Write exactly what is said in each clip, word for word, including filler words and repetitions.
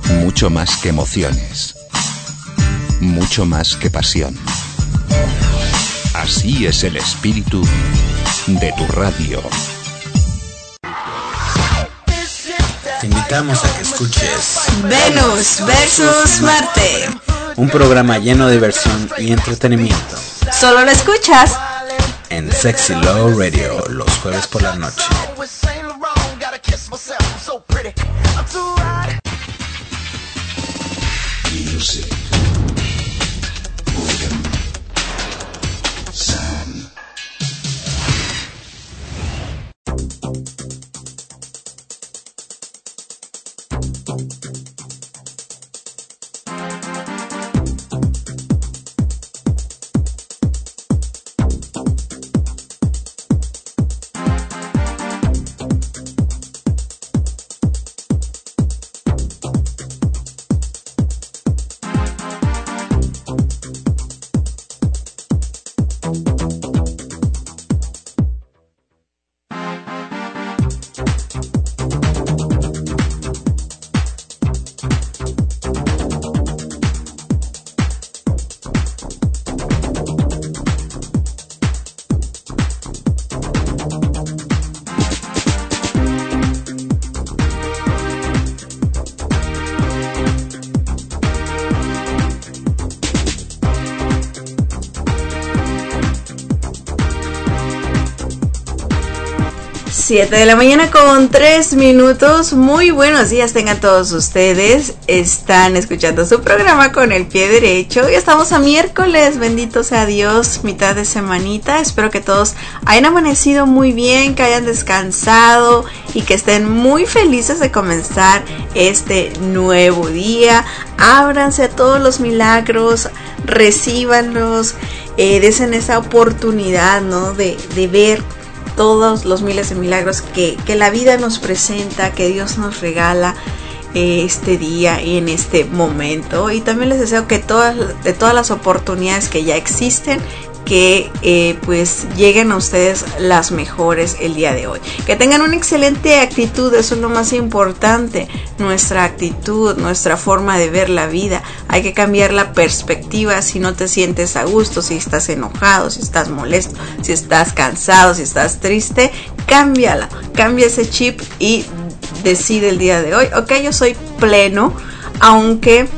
Mucho más que emociones. Mucho más que pasión. Así es el espíritu de tu radio. Te invitamos a que escuches Venus versus Marte, un programa lleno de diversión y entretenimiento. Solo lo escuchas en Sexy Low Radio los jueves por la noche. Music. Boredom. Sound. siete de la mañana con tres minutos. Muy buenos días tengan todos ustedes. Están escuchando su programa Con el Pie Derecho. Ya estamos a miércoles, bendito sea Dios, mitad de semanita. Espero que todos hayan amanecido muy bien, que hayan descansado y que estén muy felices de comenzar este nuevo día. Ábranse a todos los milagros, recíbanlos, eh, desen esa oportunidad, ¿no? de, de ver todos los miles de milagros que, que la vida nos presenta, que Dios nos regala eh, este día y en este momento. Y también les deseo que todas, de todas las oportunidades que ya existen, que eh, pues lleguen a ustedes las mejores el día de hoy. Que tengan una excelente actitud, eso es lo más importante. Nuestra actitud, nuestra forma de ver la vida. Hay que cambiar la perspectiva. Si no te sientes a gusto, si estás enojado, si estás molesto, si estás cansado, si estás triste, cámbiala. Cambia ese chip y decide el día de hoy: ok, yo soy pleno, aunque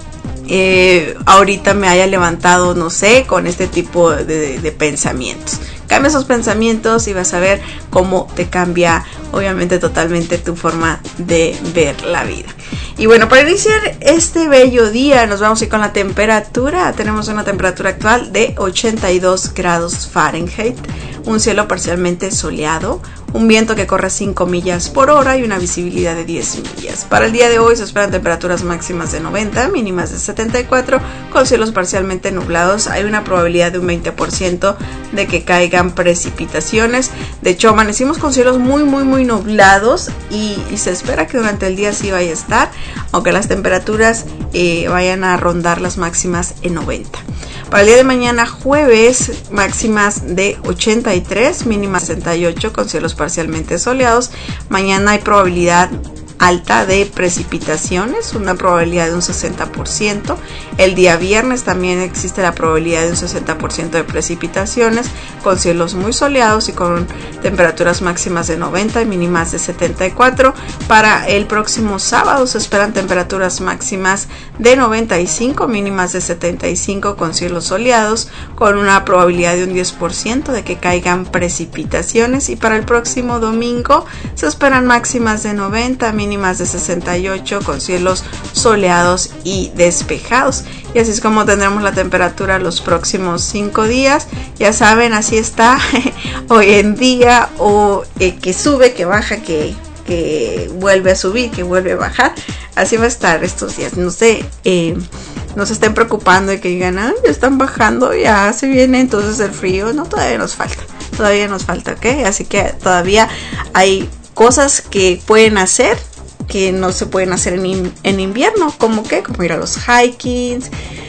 Eh, ahorita me haya levantado, no sé, con este tipo de, de, de pensamientos. Cambia esos pensamientos y vas a ver cómo te cambia, obviamente, totalmente tu forma de ver la vida. Y bueno, para iniciar este bello día, nos vamos a ir con la temperatura. Tenemos una temperatura actual de ochenta y dos grados Fahrenheit, un cielo parcialmente soleado, un viento que corre cinco millas por hora y una visibilidad de diez millas. Para el día de hoy se esperan temperaturas máximas de noventa, mínimas de setenta y cuatro, con cielos parcialmente nublados. Hay una probabilidad de un veinte por ciento de que caigan precipitaciones. De hecho, amanecimos con cielos muy, muy, muy nublados y, y se espera que durante el día sí vaya a estar, aunque las temperaturas eh, vayan a rondar las máximas en noventa. Para el día de mañana, jueves, máximas de ochenta y tres, mínimas sesenta y ocho, con cielos parcialmente soleados. Mañana hay probabilidad alta de precipitaciones, una probabilidad de un sesenta por ciento. El día viernes también existe la probabilidad de un sesenta por ciento de precipitaciones, con cielos muy soleados y con temperaturas máximas de noventa y mínimas de setenta y cuatro. Para el próximo sábado se esperan temperaturas máximas de noventa y cinco, mínimas de setenta y cinco, con cielos soleados, con una probabilidad de un diez por ciento de que caigan precipitaciones. Y para el próximo domingo se esperan máximas de noventa, mínimas de sesenta y ocho, con cielos soleados y despejados. Y así es como tendremos la temperatura los próximos cinco días. Ya saben, así está hoy en día, o eh, que sube, que baja, que, que vuelve a subir, que vuelve a bajar. Así va a estar estos días. No sé, eh, no se estén preocupando de que digan, ah, ya están bajando, ya se viene entonces el frío. No, todavía nos falta, todavía nos falta, ¿ok? Así que todavía hay cosas que pueden hacer que no se pueden hacer en, en invierno, como que, como ir a los hikings,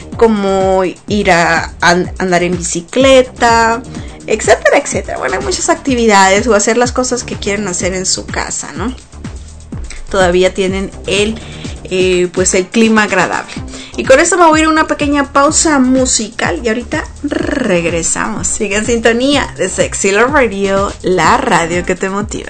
como ir a, a andar en bicicleta, etcétera, etcétera. Bueno, hay muchas actividades, o hacer las cosas que quieren hacer en su casa, ¿no? Todavía tienen el eh, pues el clima agradable. Y con esto me voy a ir a una pequeña pausa musical y ahorita regresamos. Sigue en sintonía de Sexy Love Radio, la radio que te motiva.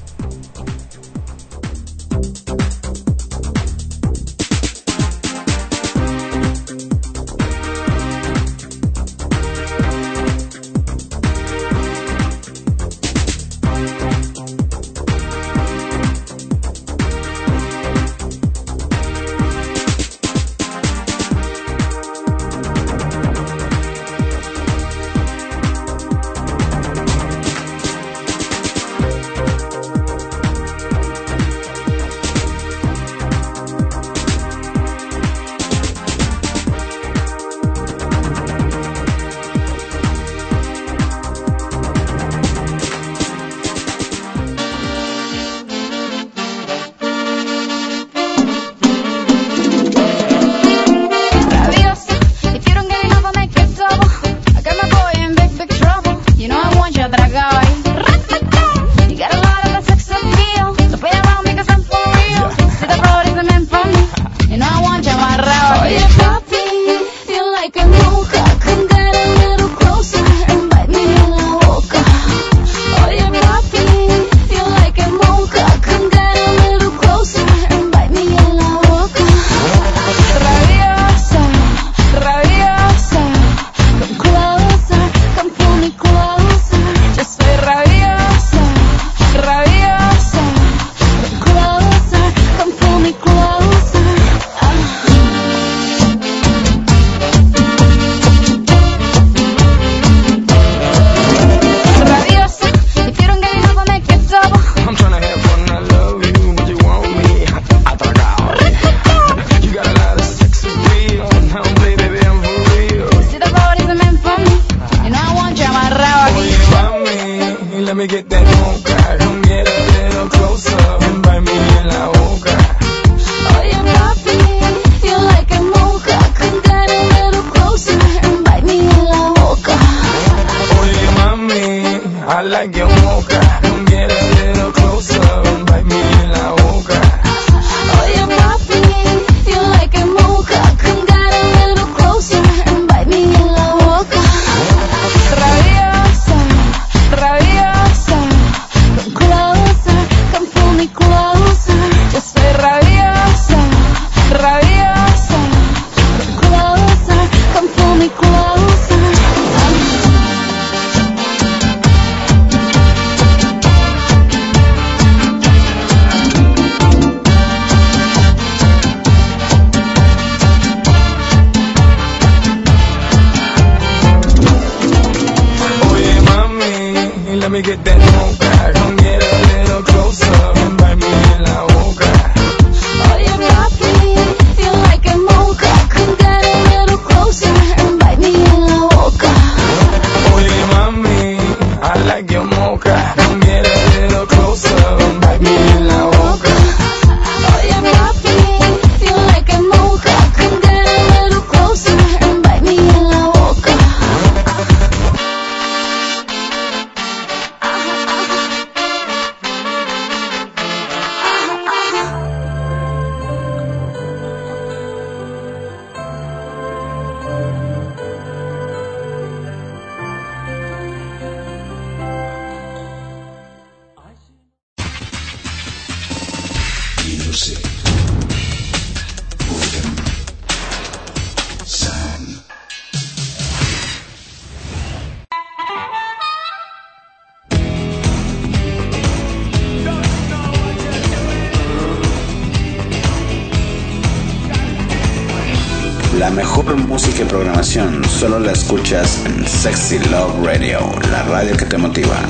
La mejor música y programación solo la escuchas en Sexy Love Radio, la radio que te motiva.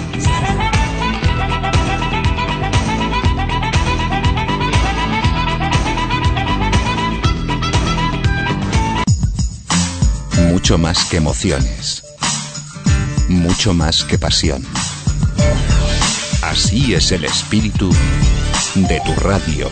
Mucho más que emociones, mucho más que pasión. Así es el espíritu de tu radio.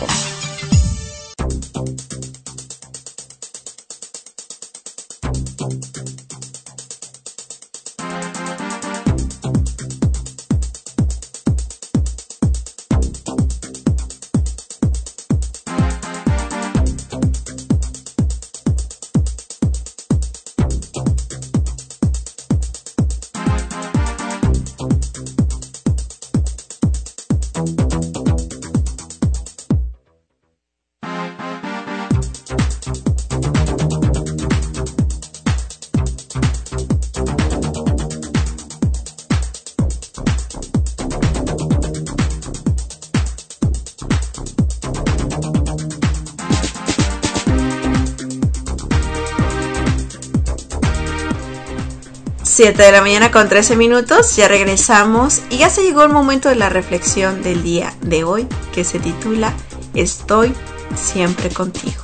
siete de la mañana con trece minutos, ya regresamos y ya se llegó el momento de la reflexión del día de hoy, que se titula Estoy siempre contigo.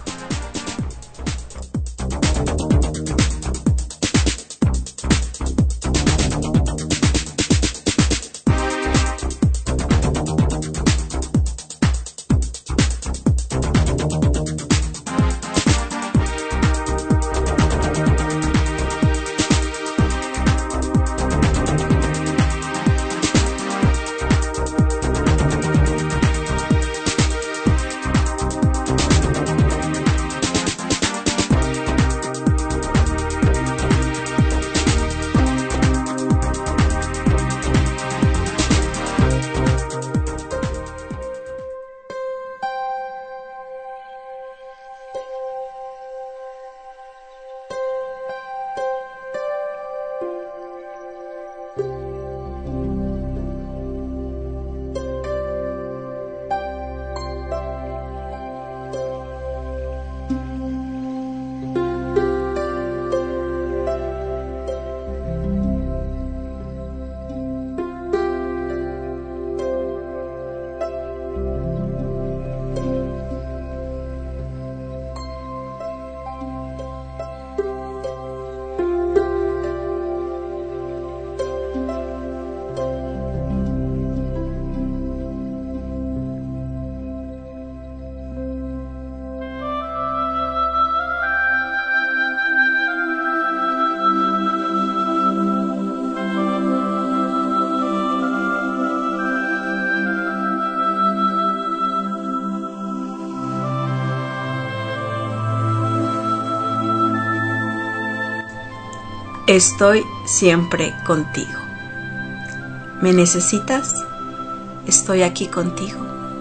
Estoy siempre contigo. ¿Me necesitas? Estoy aquí contigo.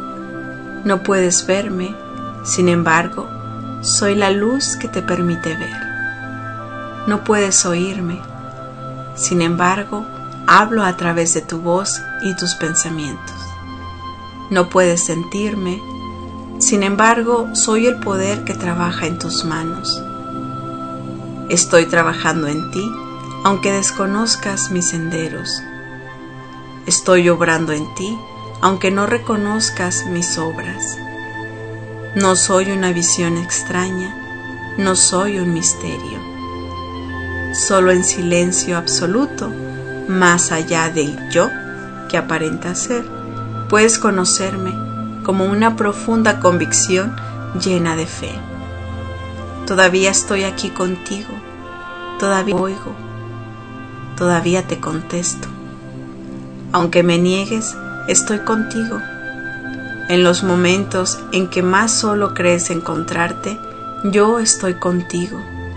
No puedes verme, sin embargo, soy la luz que te permite ver. No puedes oírme, sin embargo, hablo a través de tu voz y tus pensamientos. No puedes sentirme, sin embargo, soy el poder que trabaja en tus manos. Estoy trabajando en ti, aunque desconozcas mis senderos. Estoy obrando en ti, aunque no reconozcas mis obras. No soy una visión extraña, no soy un misterio. Solo en silencio absoluto, más allá del yo que aparenta ser, puedes conocerme como una profunda convicción llena de fe. Todavía estoy aquí contigo, todavía oigo, todavía te contesto. Aunque me niegues, estoy contigo. En los momentos en que más solo crees encontrarte, yo estoy contigo.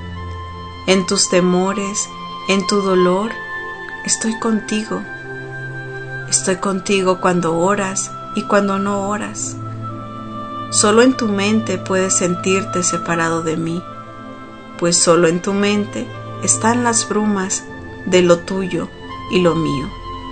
En tus temores, en tu dolor, estoy contigo. Estoy contigo cuando oras y cuando no oras. Solo en tu mente puedes sentirte separado de mí, pues solo en tu mente están las brumas de lo tuyo y lo mío.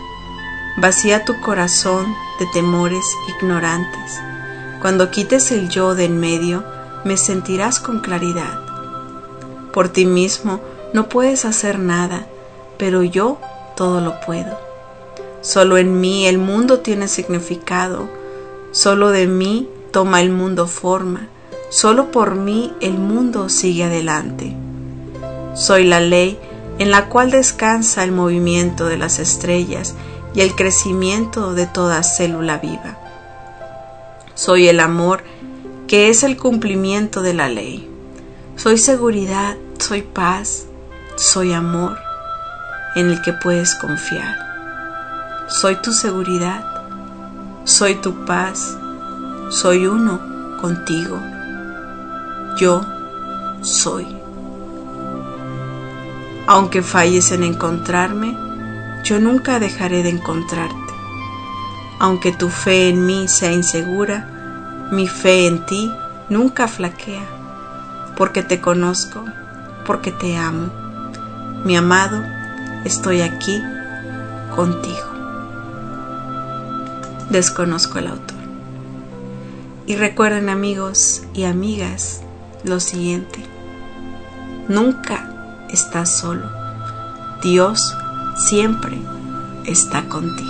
Vacía tu corazón de temores ignorantes. Cuando quites el yo de en medio, me sentirás con claridad. Por ti mismo no puedes hacer nada, pero yo todo lo puedo. Solo en mí el mundo tiene significado, solo de mí toma el mundo forma, solo por mí el mundo sigue adelante. Soy la ley en la cual descansa el movimiento de las estrellas y el crecimiento de toda célula viva. Soy el amor que es el cumplimiento de la ley. Soy seguridad, soy paz, soy amor en el que puedes confiar. Soy tu seguridad, soy tu paz, soy uno contigo. Yo soy. Aunque falles en encontrarme, yo nunca dejaré de encontrarte. Aunque tu fe en mí sea insegura, mi fe en ti nunca flaquea, porque te conozco, porque te amo. Mi amado, estoy aquí contigo. Desconozco el autor. Y recuerden, amigos y amigas, lo siguiente: nunca estás solo. Dios siempre está contigo.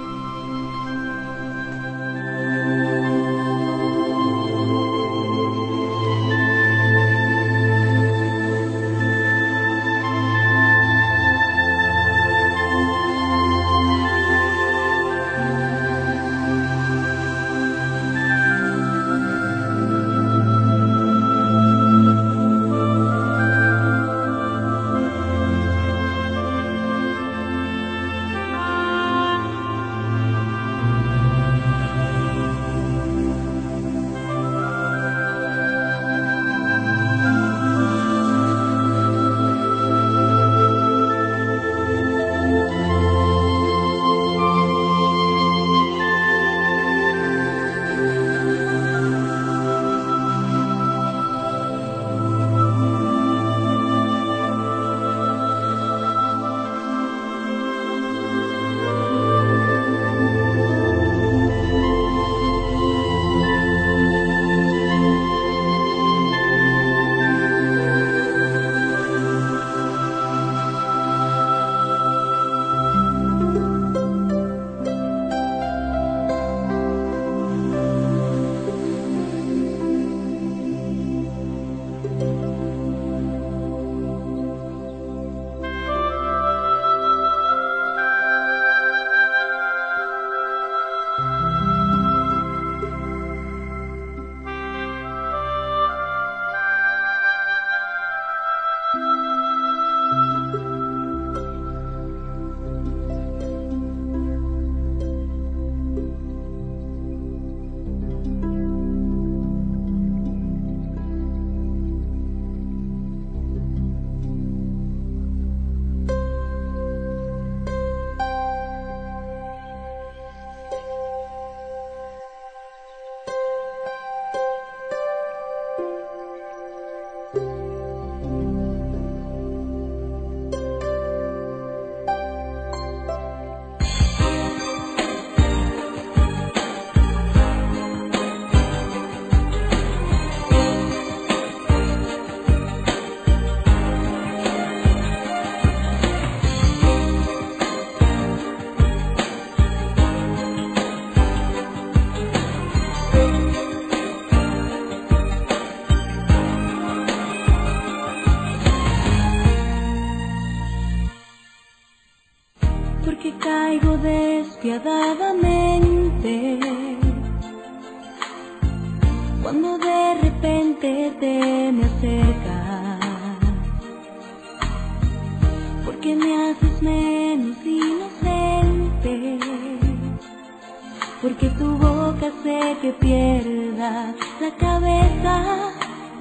despiadadamente cuando de repente te me acercas, porque me haces menos inocente, porque tu boca hace que pierda la cabeza,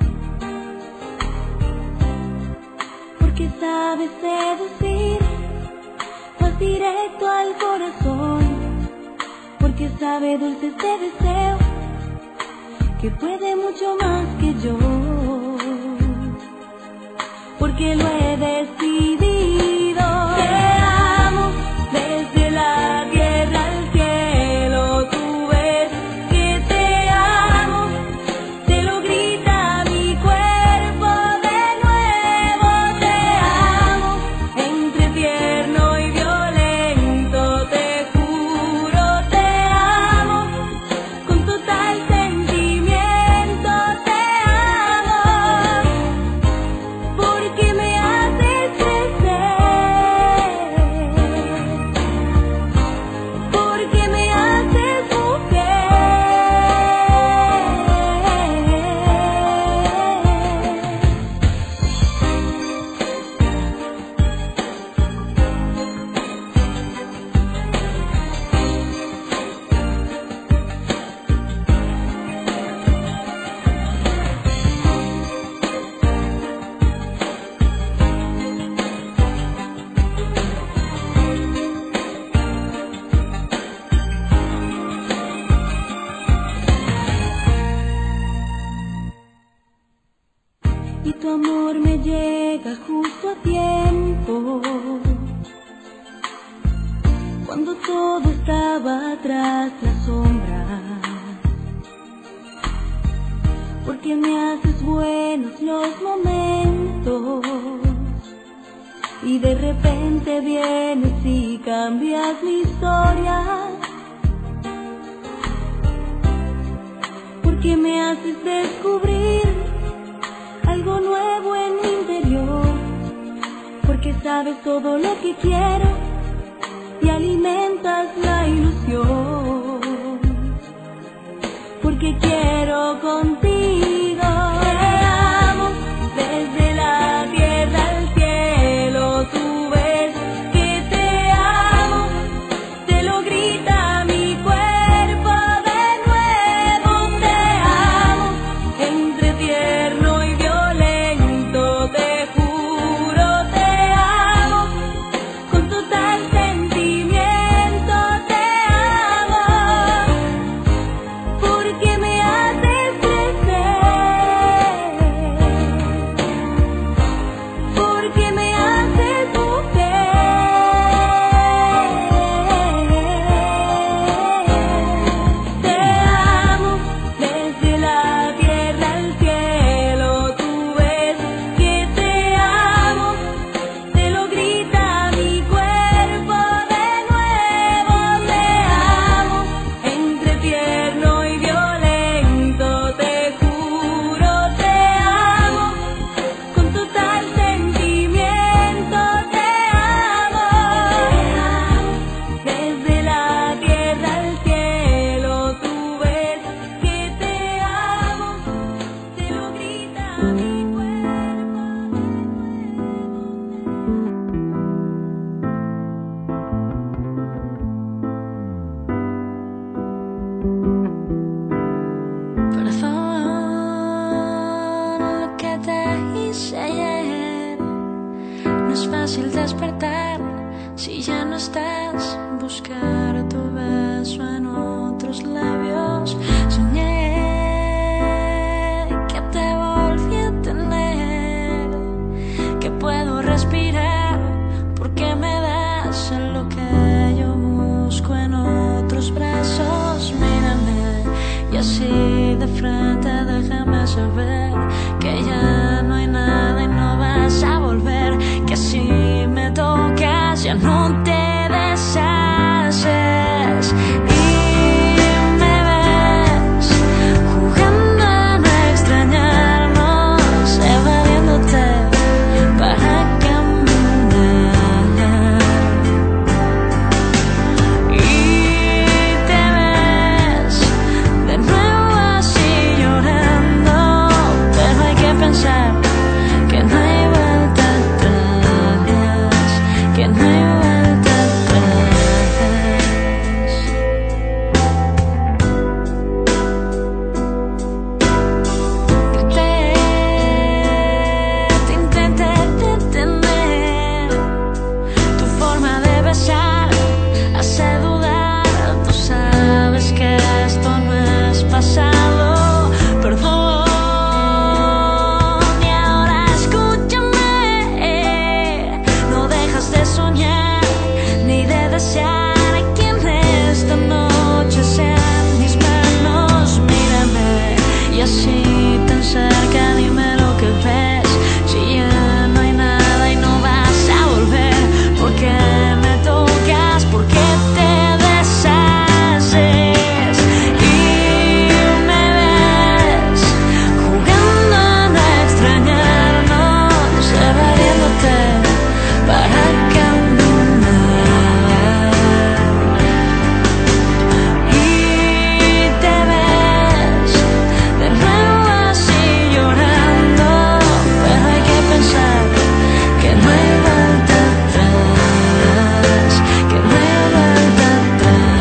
porque sabes seducir, vas directo al corazón, porque sabe dulce este deseo, que puede mucho más que yo, porque lo he decidido. Te amo desde la tierra al cielo, tú ves que te amo, te lo grita mi cuerpo de nuevo. Te amo entre tierno y violento, te juro, te amo con total sentimiento, te amo porque me haces crecer, porque me haces mujer. Y tu amor me llega justo a tiempo, cuando todo estaba tras la sombra, porque me haces buenos los momentos y de repente vienes y cambias mi historia, porque me haces descubrir algo nuevo en mi interior, porque sabes todo lo que quiero y alimentas la ilusión, porque quiero contigo. Te amo desde la tierra al cielo, tú ves que te amo, te lo grita mi cuerpo de nuevo. Te amo entre tierno y violento, te juro te amo con total sentimiento. Te amo porque me haces crecer, porque me haces mujer. Te amo desde la tierra al cielo, tú ves que te amo, te lo grita mi cuerpo de nuevo. Te amo entre tierno y violento, te juro te amo con total sentimiento. Te amo desde la tierra al cielo, tú ves que te amo, te lo grita mi cuerpo Perdón lo que te hice ayer. No es fácil despertar si ya no estás. Buscar tu beso en otros labios. Soñé que te volví a tener, que puedo respirar porque me das lo que yo busco en otros brazos. Mírame y así de frente déjame saber que ya no hay nada y no vas a volver, que si me tocas ya no te deshaces. Y me ves jugando a no extrañarnos, evadiéndote para caminar. Y te ves de nuevo así llorando, pero hay que pensar que no hay vuelta atrás, que no hay vuelta atrás. Grité, te intenté detener, tu forma de besar hace dudar. Tú sabes que esto no es pasado. Perdón, y ahora escúchame. No dejas de soñar ni de desear que en esta noche sean mis manos. Mírame y así tan cerca dime lo que ves. Si ya no hay nada y no vas a volver, ¿por qué me tocas? ¿Por qué te deshaces? Y me ves jugando a no extrañarnos, evadiéndote para caminar. Y te ves de nuevo así llorando, pero hay que pensar que no hay vuelta atrás, que no hay vuelta atrás.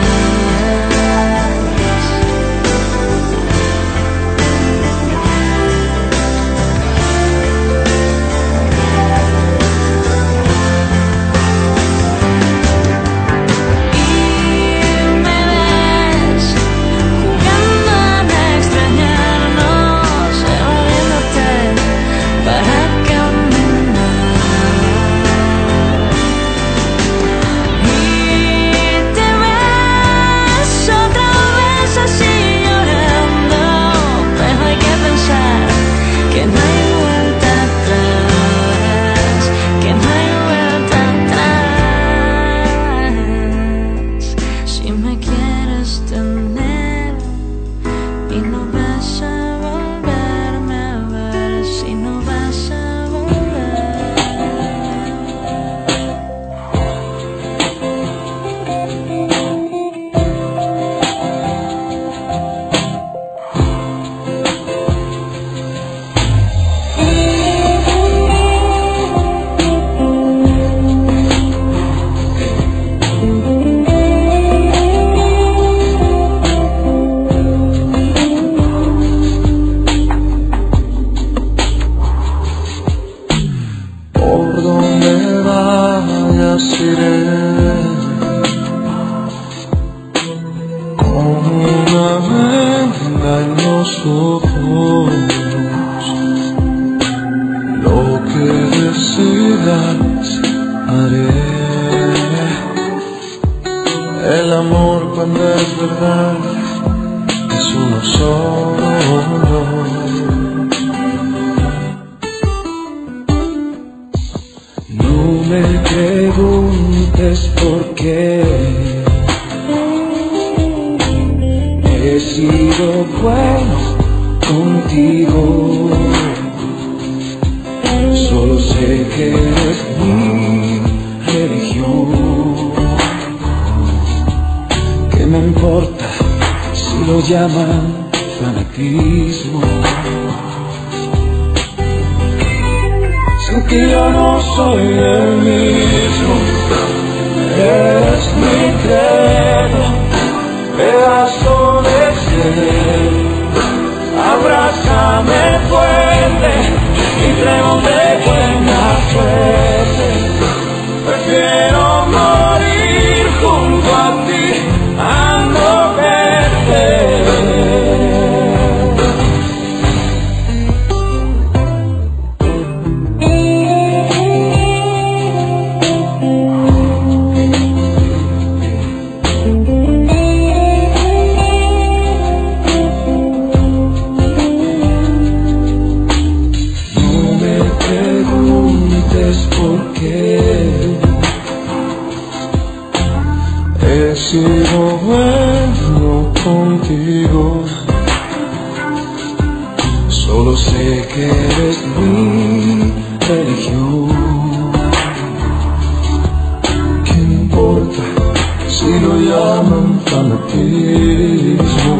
Y me ves jugando a no extrañarnos, evadiéndote para caminar. Y te ves otra vez así llorando, pero hay que pensar que no hay vuelta atrás, que no hay vuelta por qué he sido bueno contigo. Solo sé que eres mi religión. ¿Qué me importa si lo llaman fanatismo? Sin ti yo no soy el mismo. Eres mi credo, pedazo de cielo. Abrázame fuerte y creo de buena suerte. Prefiero morir junto a ti a no verte. He sido bueno contigo. Solo sé que eres mi religión. ¿Qué importa si lo llaman fanatismo?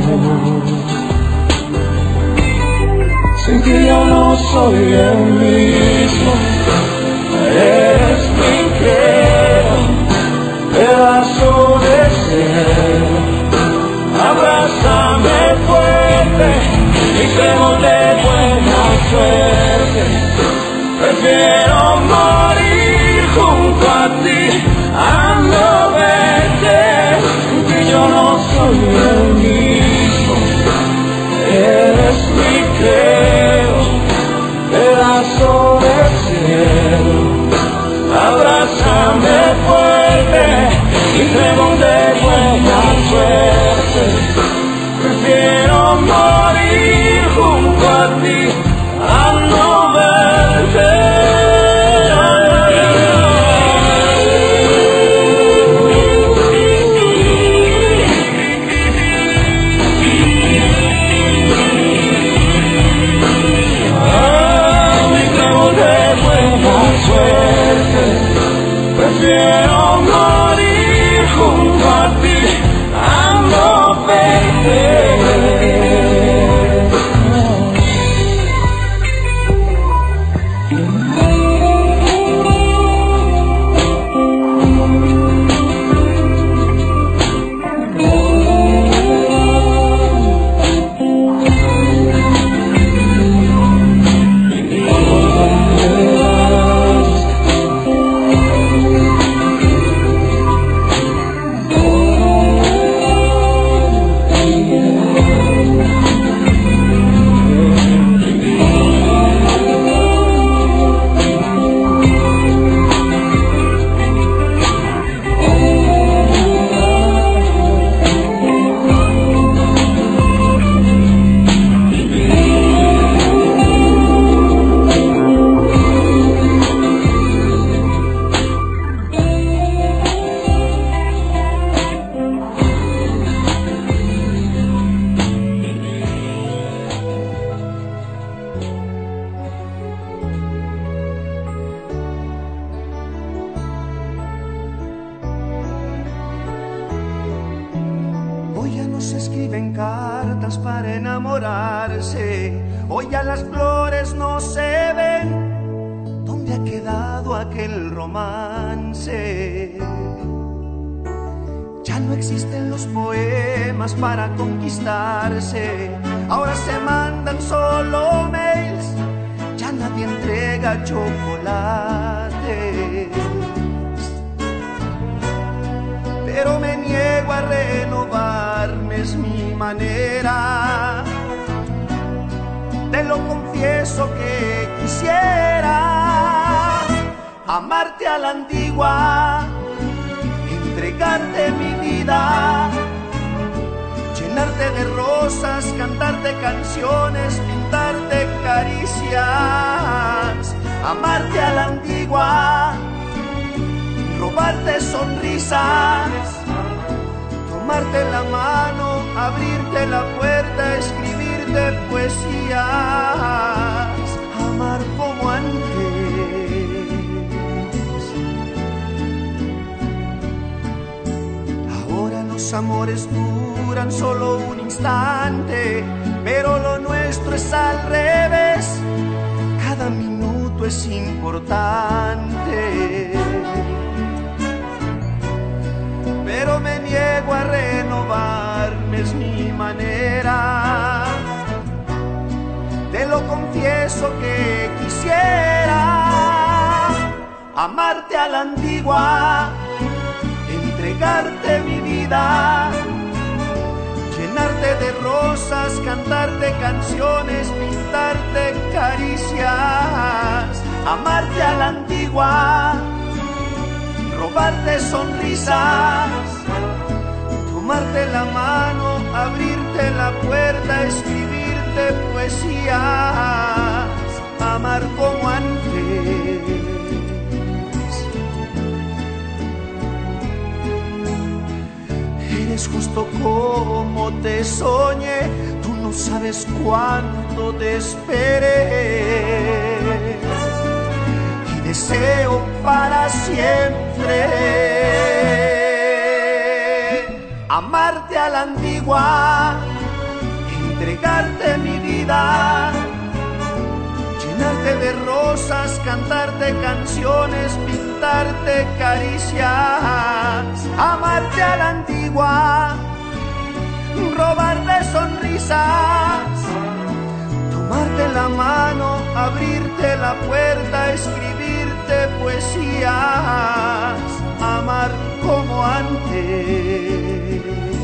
Sin ti yo no soy el mismo. Eres mi credo, pedazo de cielo. Abrázame fuerte y creo de buena suerte. Prefiero morir junto a ti a no verte. Que yo no soy el mismo. Eres mi credo, pedazo de cielo. Abrázame fuerte y creo de buena suerte. Prefiero morir junto a ti a no verte. Prefiero morir junto a ti a no verte. Amarte a la antigua, entregarte mi vida, llenarte de rosas, cantarte canciones, pintarte caricias. Amarte a la antigua, robarte sonrisas, tomarte la mano, abrirte la puerta, escribirte poesías, amar como antes. Ahora los amores duran solo un instante, pero lo nuestro es al revés, cada minuto es importante. Pero me niego a renovarme, es mi manera. Te lo confieso que quisiera amarte a la antigua, entregarte mi vida, llenarte de rosas, cantarte canciones, pintarte caricias, amarte a la antigua, robarte sonrisas, tomarte la mano, abrirte la puerta, escribirte poesías, amar como antes. Eres justo como te soñé, tú no sabes cuánto te esperé. Deseo para siempre amarte a la antigua, entregarte mi vida, llenarte de rosas, cantarte canciones, pintarte caricias, amarte a la antigua, robarte sonrisas, tomarte la mano, abrirte la puerta, escribir poesías, amar como antes,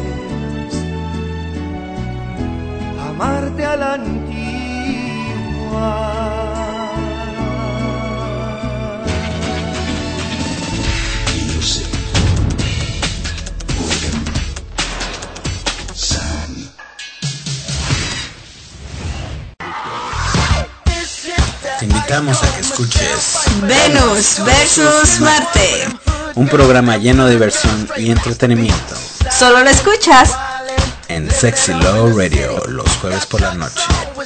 amarte a la antigua. Te invitamos a que escuches Venus versus Marte, un programa lleno de diversión y entretenimiento. Solo lo escuchas en Sexy Love Radio los jueves por la noche.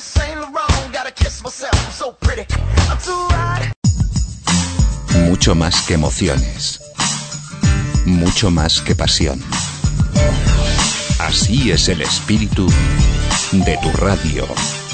Mucho más que emociones, mucho más que pasión. Así es el espíritu de tu radio.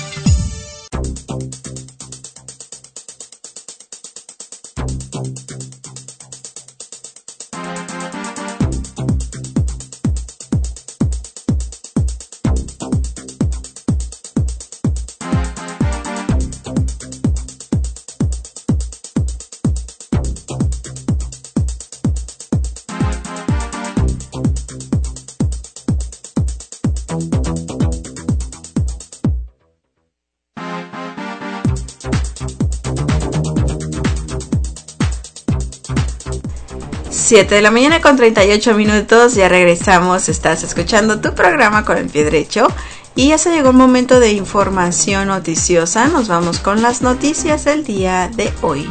siete de la mañana con treinta y ocho minutos, ya regresamos, estás escuchando tu programa con el pie derecho y ya se llegó el momento de información noticiosa. Nos vamos con las noticias del día de hoy.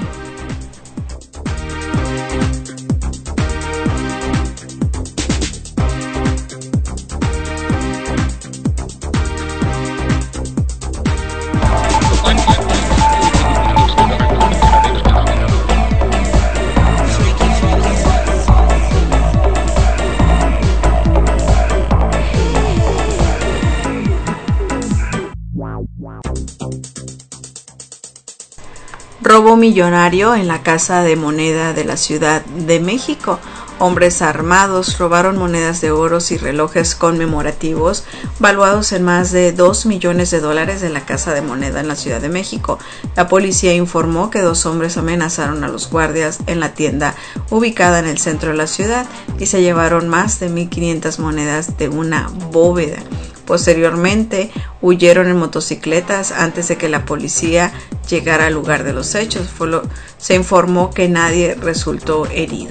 Robo millonario en la Casa de Moneda de la Ciudad de México. Hombres armados robaron monedas de oro y relojes conmemorativos valuados en más de dos millones de dólares de la Casa de Moneda en la Ciudad de México. La policía informó que dos hombres amenazaron a los guardias en la tienda ubicada en el centro de la ciudad y se llevaron más de mil quinientas monedas de una bóveda. Posteriormente huyeron en motocicletas antes de que la policía llegara al lugar de los hechos. Fue lo, se informó que nadie resultó herido.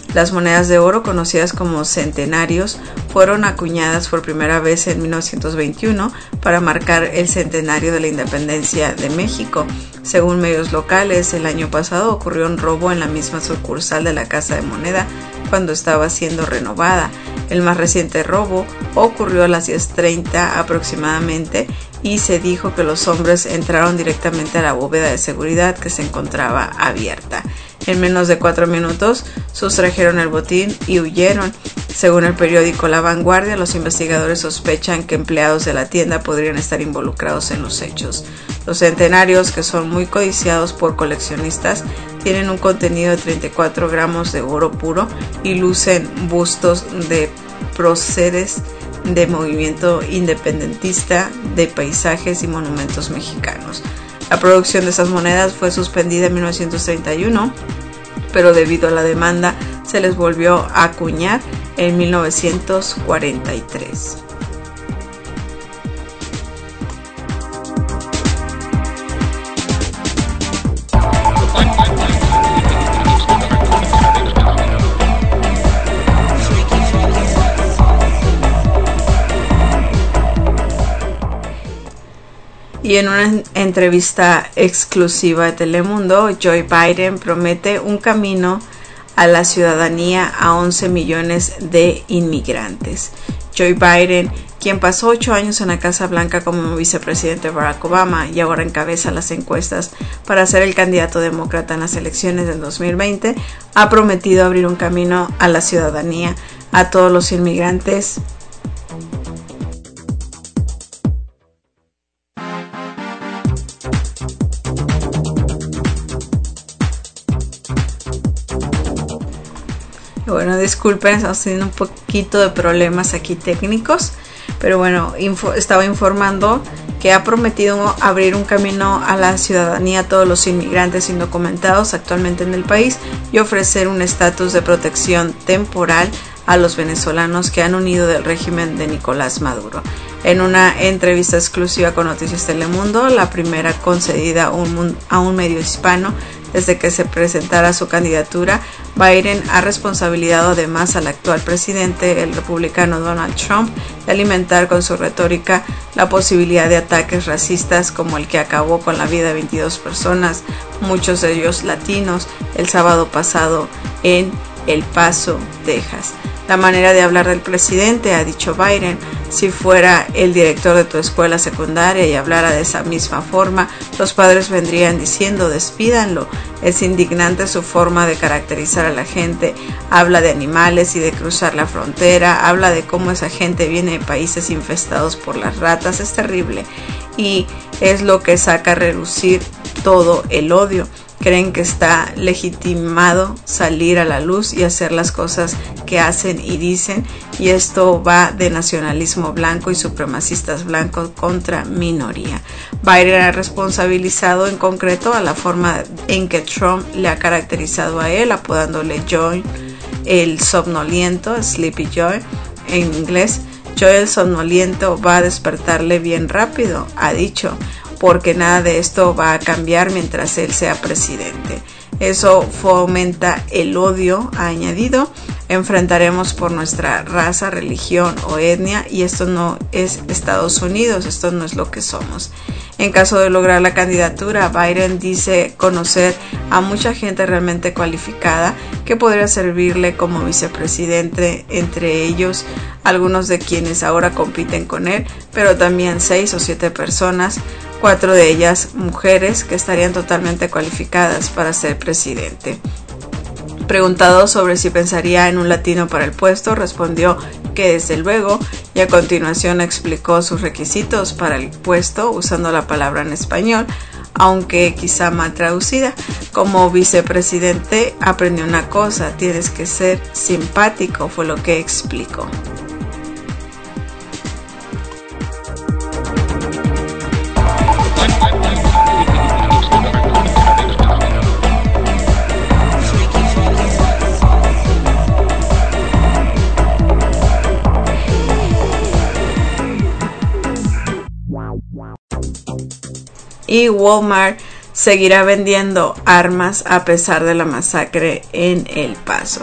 Las monedas de oro, conocidas como centenarios, fueron acuñadas por primera vez en mil novecientos veintiuno para marcar el centenario de la independencia de México. Según medios locales, el año pasado ocurrió un robo en la misma sucursal de la Casa de Moneda cuando estaba siendo renovada. El más reciente robo ocurrió a las diez treinta aproximadamente y se dijo que los hombres entraron directamente a la bóveda de seguridad que se encontraba abierta. En menos de cuatro minutos sustrajeron el botín y huyeron. Según el periódico La Vanguardia, los investigadores sospechan que empleados de la tienda podrían estar involucrados en los hechos. Los centenarios, que son muy codiciados por coleccionistas, tienen un contenido de treinta y cuatro gramos de oro puro y lucen bustos de próceres de movimiento independentista, de paisajes y monumentos mexicanos. La producción de esas monedas fue suspendida en mil novecientos treinta y uno, pero debido a la demanda se les volvió a acuñar en mil novecientos cuarenta y tres. Y en una entrevista exclusiva de Telemundo, Joe Biden promete un camino a la ciudadanía a once millones de inmigrantes. Joe Biden, quien pasó ocho años en la Casa Blanca como vicepresidente de Barack Obama y ahora encabeza las encuestas para ser el candidato demócrata en las elecciones del dos mil veinte, ha prometido abrir un camino a la ciudadanía a todos los inmigrantes Bueno, disculpen, estamos teniendo un poquito de problemas aquí técnicos, pero bueno, info, estaba informando que ha prometido abrir un camino a la ciudadanía a todos los inmigrantes indocumentados actualmente en el país y ofrecer un estatus de protección temporal a los venezolanos que han huido del régimen de Nicolás Maduro. En una entrevista exclusiva con Noticias Telemundo, la primera concedida a un, a un medio hispano desde que se presentara su candidatura, Biden ha responsabilizado además al actual presidente, el republicano Donald Trump, de alimentar con su retórica la posibilidad de ataques racistas como el que acabó con la vida de veintidós personas, muchos de ellos latinos, el sábado pasado en El Paso, Texas. La manera de hablar del presidente, ha dicho Biden, si fuera el director de tu escuela secundaria y hablara de esa misma forma, los padres vendrían diciendo despídanlo. Es indignante su forma de caracterizar a la gente. Habla de animales y de cruzar la frontera, habla de cómo esa gente viene de países infestados por las ratas, es terrible y es lo que saca a relucir todo el odio. Creen que está legitimado salir a la luz y hacer las cosas que hacen y dicen, y esto va de nacionalismo blanco y supremacistas blancos contra minoría. Biden ha responsabilizado en concreto a la forma en que Trump le ha caracterizado a él, apodándole Joe el somnoliento, Sleepy Joe en inglés. Joe el somnoliento va a despertarle bien rápido, ha dicho, porque nada de esto va a cambiar mientras él sea presidente. Eso fomenta el odio, ha añadido. Enfrentaremos por nuestra raza, religión o etnia y esto no es Estados Unidos, esto no es lo que somos. En caso de lograr la candidatura, Biden dice conocer a mucha gente realmente cualificada que podría servirle como vicepresidente, entre ellos algunos de quienes ahora compiten con él, pero también seis o siete personas, cuatro de ellas mujeres que estarían totalmente cualificadas para ser presidente. Preguntado sobre si pensaría en un latino para el puesto, respondió que desde luego, y a continuación explicó sus requisitos para el puesto usando la palabra en español, aunque quizá mal traducida. Como vicepresidente aprendió una cosa, tienes que ser simpático, fue lo que explicó. Y Walmart seguirá vendiendo armas a pesar de la masacre en El Paso.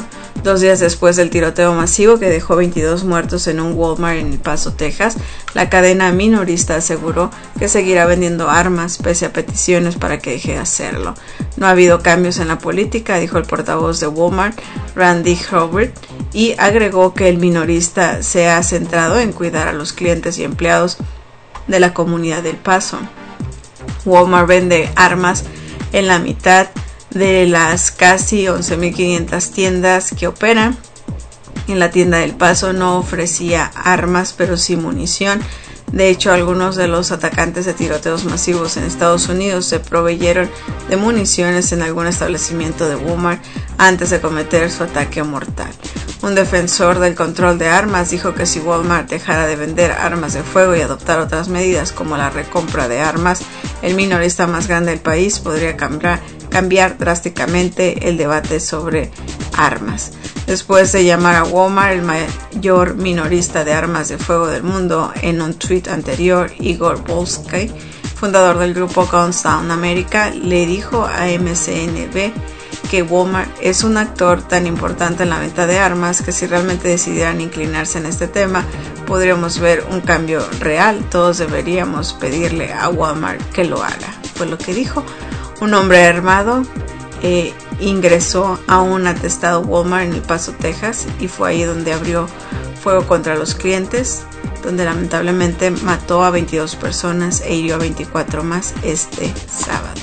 Dos días después del tiroteo masivo que dejó veintidós muertos en un Walmart en El Paso, Texas, la cadena minorista aseguró que seguirá vendiendo armas pese a peticiones para que deje de hacerlo. No ha habido cambios en la política, dijo el portavoz de Walmart, Randy Howard, y agregó que el minorista se ha centrado en cuidar a los clientes y empleados de la comunidad del Paso. Walmart vende armas en la mitad de las casi once mil quinientas tiendas que operan. En la tienda del Paso no ofrecía armas, pero sí munición. De hecho, algunos de los atacantes de tiroteos masivos en Estados Unidos se proveyeron de municiones en algún establecimiento de Walmart antes de cometer su ataque mortal. Un defensor del control de armas dijo que si Walmart dejara de vender armas de fuego y adoptar otras medidas como la recompra de armas, el minorista más grande del país podría cambiar, cambiar drásticamente el debate sobre armas. Después de llamar a Walmart el mayor minorista de armas de fuego del mundo en un tuit anterior, Igor Volsky, fundador del grupo Guns Down America, le dijo a M S N B que Walmart es un actor tan importante en la venta de armas que si realmente decidieran inclinarse en este tema, podríamos ver un cambio real. Todos deberíamos pedirle a Walmart que lo haga, fue lo que dijo. Un hombre armado eh, ingresó a un atestado Walmart en El Paso, Texas, y fue ahí donde abrió fuego contra los clientes, donde lamentablemente mató a veintidós personas e hirió a veinticuatro más este sábado.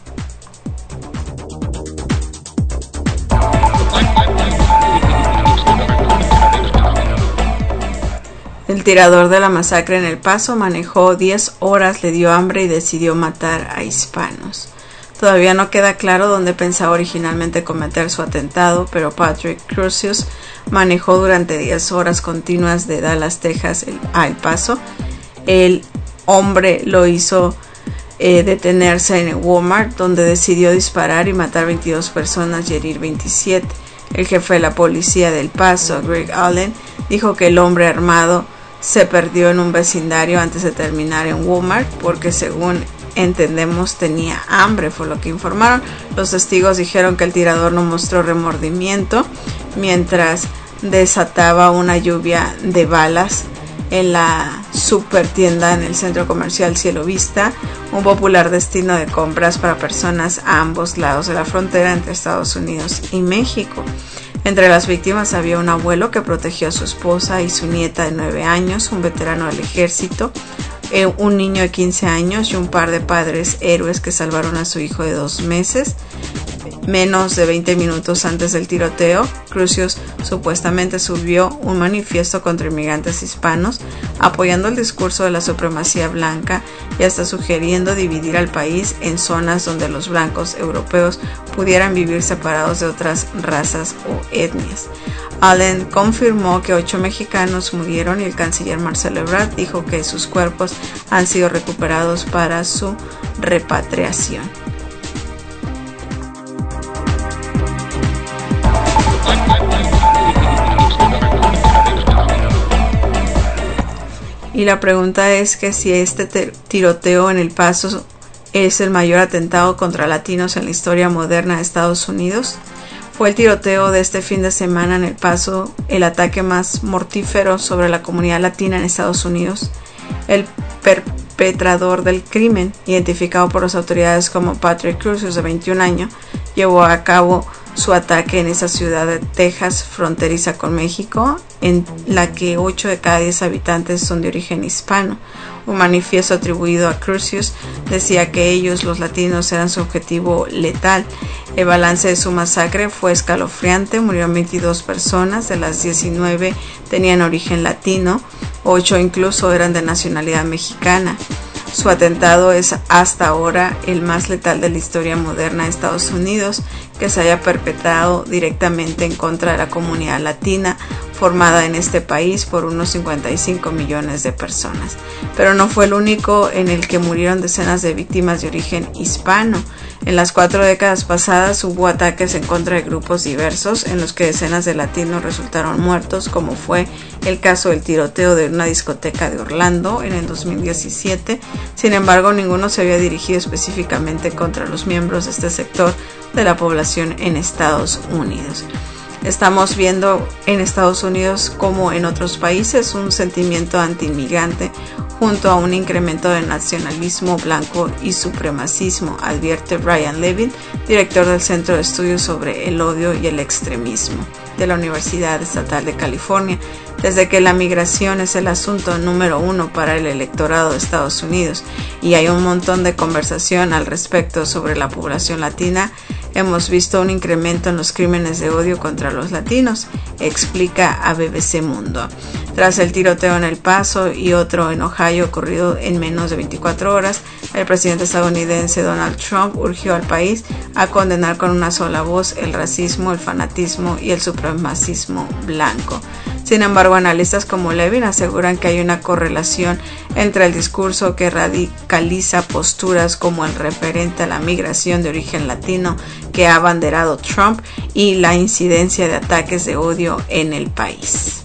El tirador de la masacre en El Paso manejó diez horas, le dio hambre y decidió matar a hispanos. Todavía no queda claro dónde pensaba originalmente cometer su atentado, pero Patrick Crusius manejó durante diez horas continuas de Dallas, Texas a El Paso. El hombre lo hizo eh, detenerse en el Walmart, donde decidió disparar y matar veintidós personas y herir veintisiete. El jefe de la policía de El Paso, Greg Allen, dijo que el hombre armado se perdió en un vecindario antes de terminar en Walmart porque, según entendemos, tenía hambre, fue lo que informaron. Los testigos dijeron que el tirador no mostró remordimiento mientras desataba una lluvia de balas en la super tienda en el centro comercial Cielo Vista, un popular destino de compras para personas a ambos lados de la frontera entre Estados Unidos y México. Entre las víctimas había un abuelo que protegió a su esposa y su nieta de nueve años, un veterano del ejército, eh, un niño de quince años y un par de padres héroes que salvaron a su hijo de dos meses. Menos de veinte minutos antes del tiroteo, Crusius supuestamente subió un manifiesto contra inmigrantes hispanos, apoyando el discurso de la supremacía blanca y hasta sugiriendo dividir al país en zonas donde los blancos europeos pudieran vivir separados de otras razas o etnias. Allen confirmó que ocho mexicanos murieron y el canciller Marcelo Ebrard dijo que sus cuerpos han sido recuperados para su repatriación. Y la pregunta es que si este tiroteo en El Paso es el mayor atentado contra latinos en la historia moderna de Estados Unidos. Fue el tiroteo de este fin de semana en El Paso el ataque más mortífero sobre la comunidad latina en Estados Unidos. El perpetrador del crimen, identificado por las autoridades como Patrick Crusius, de veintiún años, llevó a cabo su ataque en esa ciudad de Texas fronteriza con México, en la que ocho de cada diez habitantes son de origen hispano. Un manifiesto atribuido a Crusius decía que ellos, los latinos, eran su objetivo letal. El balance de su masacre fue escalofriante, murieron veintidós personas, de las diecinueve tenían origen latino, ocho incluso eran de nacionalidad mexicana. Su atentado es hasta ahora el más letal de la historia moderna de Estados Unidos, que se haya perpetrado directamente en contra de la comunidad latina formada en este país por unos cincuenta y cinco millones de personas. Pero no fue el único en el que murieron decenas de víctimas de origen hispano. En las cuatro décadas pasadas hubo ataques en contra de grupos diversos en los que decenas de latinos resultaron muertos, como fue el caso del tiroteo de una discoteca de Orlando en el dos mil diecisiete. Sin embargo, ninguno se había dirigido específicamente contra los miembros de este sector de la población en Estados Unidos. Estamos viendo en Estados Unidos como en otros países un sentimiento anti-inmigrante junto a un incremento de nacionalismo blanco y supremacismo, advierte Brian Levin, director del Centro de Estudios sobre el Odio y el Extremismo de la Universidad Estatal de California. Desde que la migración es el asunto número uno para el electorado de Estados Unidos y hay un montón de conversación al respecto sobre la población latina, hemos visto un incremento en los crímenes de odio contra los latinos, explica a B B C Mundo. Tras el tiroteo en El Paso y otro en Ohio ocurrido en menos de veinticuatro horas, el presidente estadounidense Donald Trump urgió al país a condenar con una sola voz el racismo, el fanatismo y el supremacismo blanco. Sin embargo, analistas como Levin aseguran que hay una correlación entre el discurso que radicaliza posturas como el referente a la migración de origen latino que ha abanderado Trump y la incidencia de ataques de odio en el país.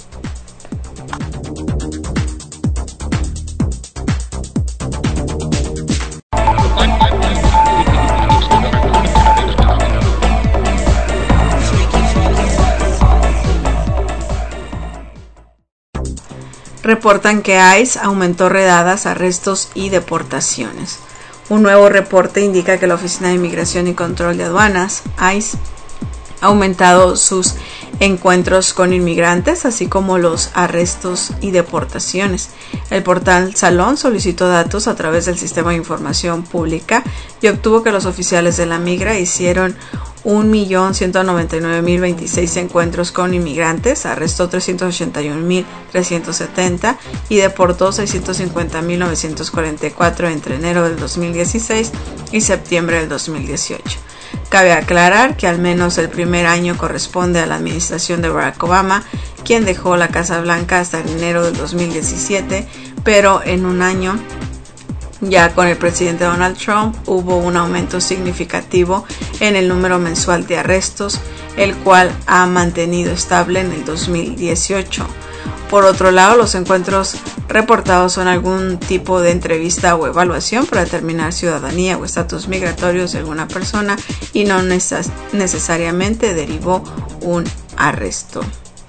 Reportan que ICE aumentó redadas, arrestos y deportaciones. Un nuevo reporte indica que la Oficina de Inmigración y Control de Aduanas, ICE, ha aumentado sus encuentros con inmigrantes, así como los arrestos y deportaciones. El portal Salón solicitó datos a través del Sistema de Información Pública y obtuvo que los oficiales de la migra hicieron un millón ciento noventa y nueve mil veintiséis encuentros con inmigrantes, arrestó trescientos ochenta y un mil trescientos setenta y deportó seiscientos cincuenta mil novecientos cuarenta y cuatro entre enero del dos mil dieciséis y septiembre del dos mil dieciocho. Cabe aclarar que al menos el primer año corresponde a la administración de Barack Obama, quien dejó la Casa Blanca hasta enero del dos mil diecisiete, pero en un año ya con el presidente Donald Trump hubo un aumento significativo en el número mensual de arrestos, el cual ha mantenido estable en el dos mil dieciocho. Por otro lado, los encuentros reportados son algún tipo de entrevista o evaluación para determinar ciudadanía o estatus migratorios de alguna persona y no neces- necesariamente derivó un arresto.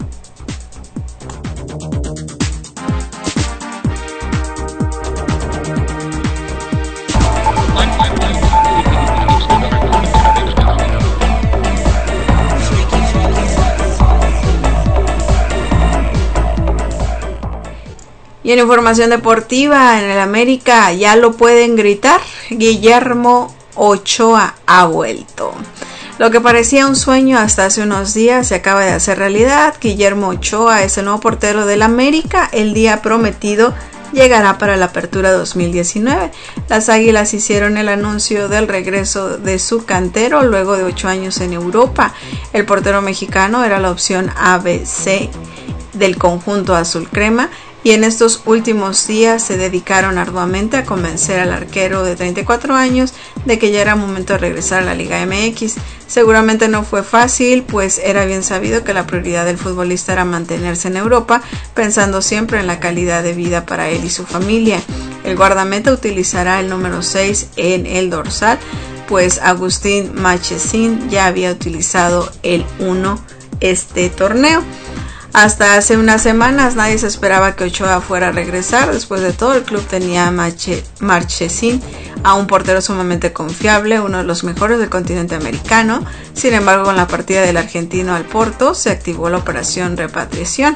Y en información deportiva, en el América ya lo pueden gritar, Guillermo Ochoa ha vuelto. Lo que parecía un sueño hasta hace unos días se acaba de hacer realidad. Guillermo Ochoa es el nuevo portero del América. El día prometido llegará para la apertura dos mil diecinueve. Las Águilas hicieron el anuncio del regreso de su cantero luego de ocho años en Europa. El portero mexicano era la opción A B C del conjunto azul crema y en estos últimos días se dedicaron arduamente a convencer al arquero de treinta y cuatro años de que ya era momento de regresar a la Liga M X. Seguramente no fue fácil, pues era bien sabido que la prioridad del futbolista era mantenerse en Europa, pensando siempre en la calidad de vida para él y su familia. El guardameta utilizará el número seis en el dorsal, pues Agustín Marchesín ya había utilizado el uno este torneo. Hasta hace unas semanas nadie se esperaba que Ochoa fuera a regresar. Después de todo, el club tenía a Marchesín, a un portero sumamente confiable, uno de los mejores del continente americano. Sin embargo, con la partida del argentino al Porto, se activó la operación repatriación.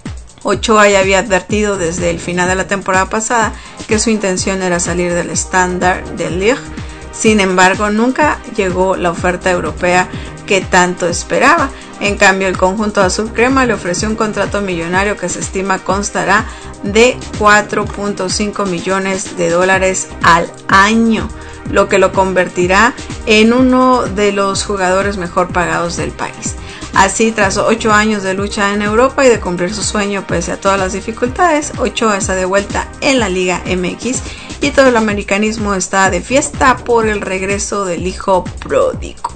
Ochoa ya había advertido desde el final de la temporada pasada que su intención era salir del Standard de Liège. Sin embargo, nunca llegó la oferta europea que tanto esperaba. En cambio, el conjunto azul crema le ofreció un contrato millonario que se estima constará de cuatro punto cinco millones de dólares al año, lo que lo convertirá en uno de los jugadores mejor pagados del país. Así, tras ocho años de lucha en Europa y de cumplir su sueño pese a todas las dificultades, Ochoa está de vuelta en la Liga M X y todo el americanismo está de fiesta por el regreso del hijo pródigo.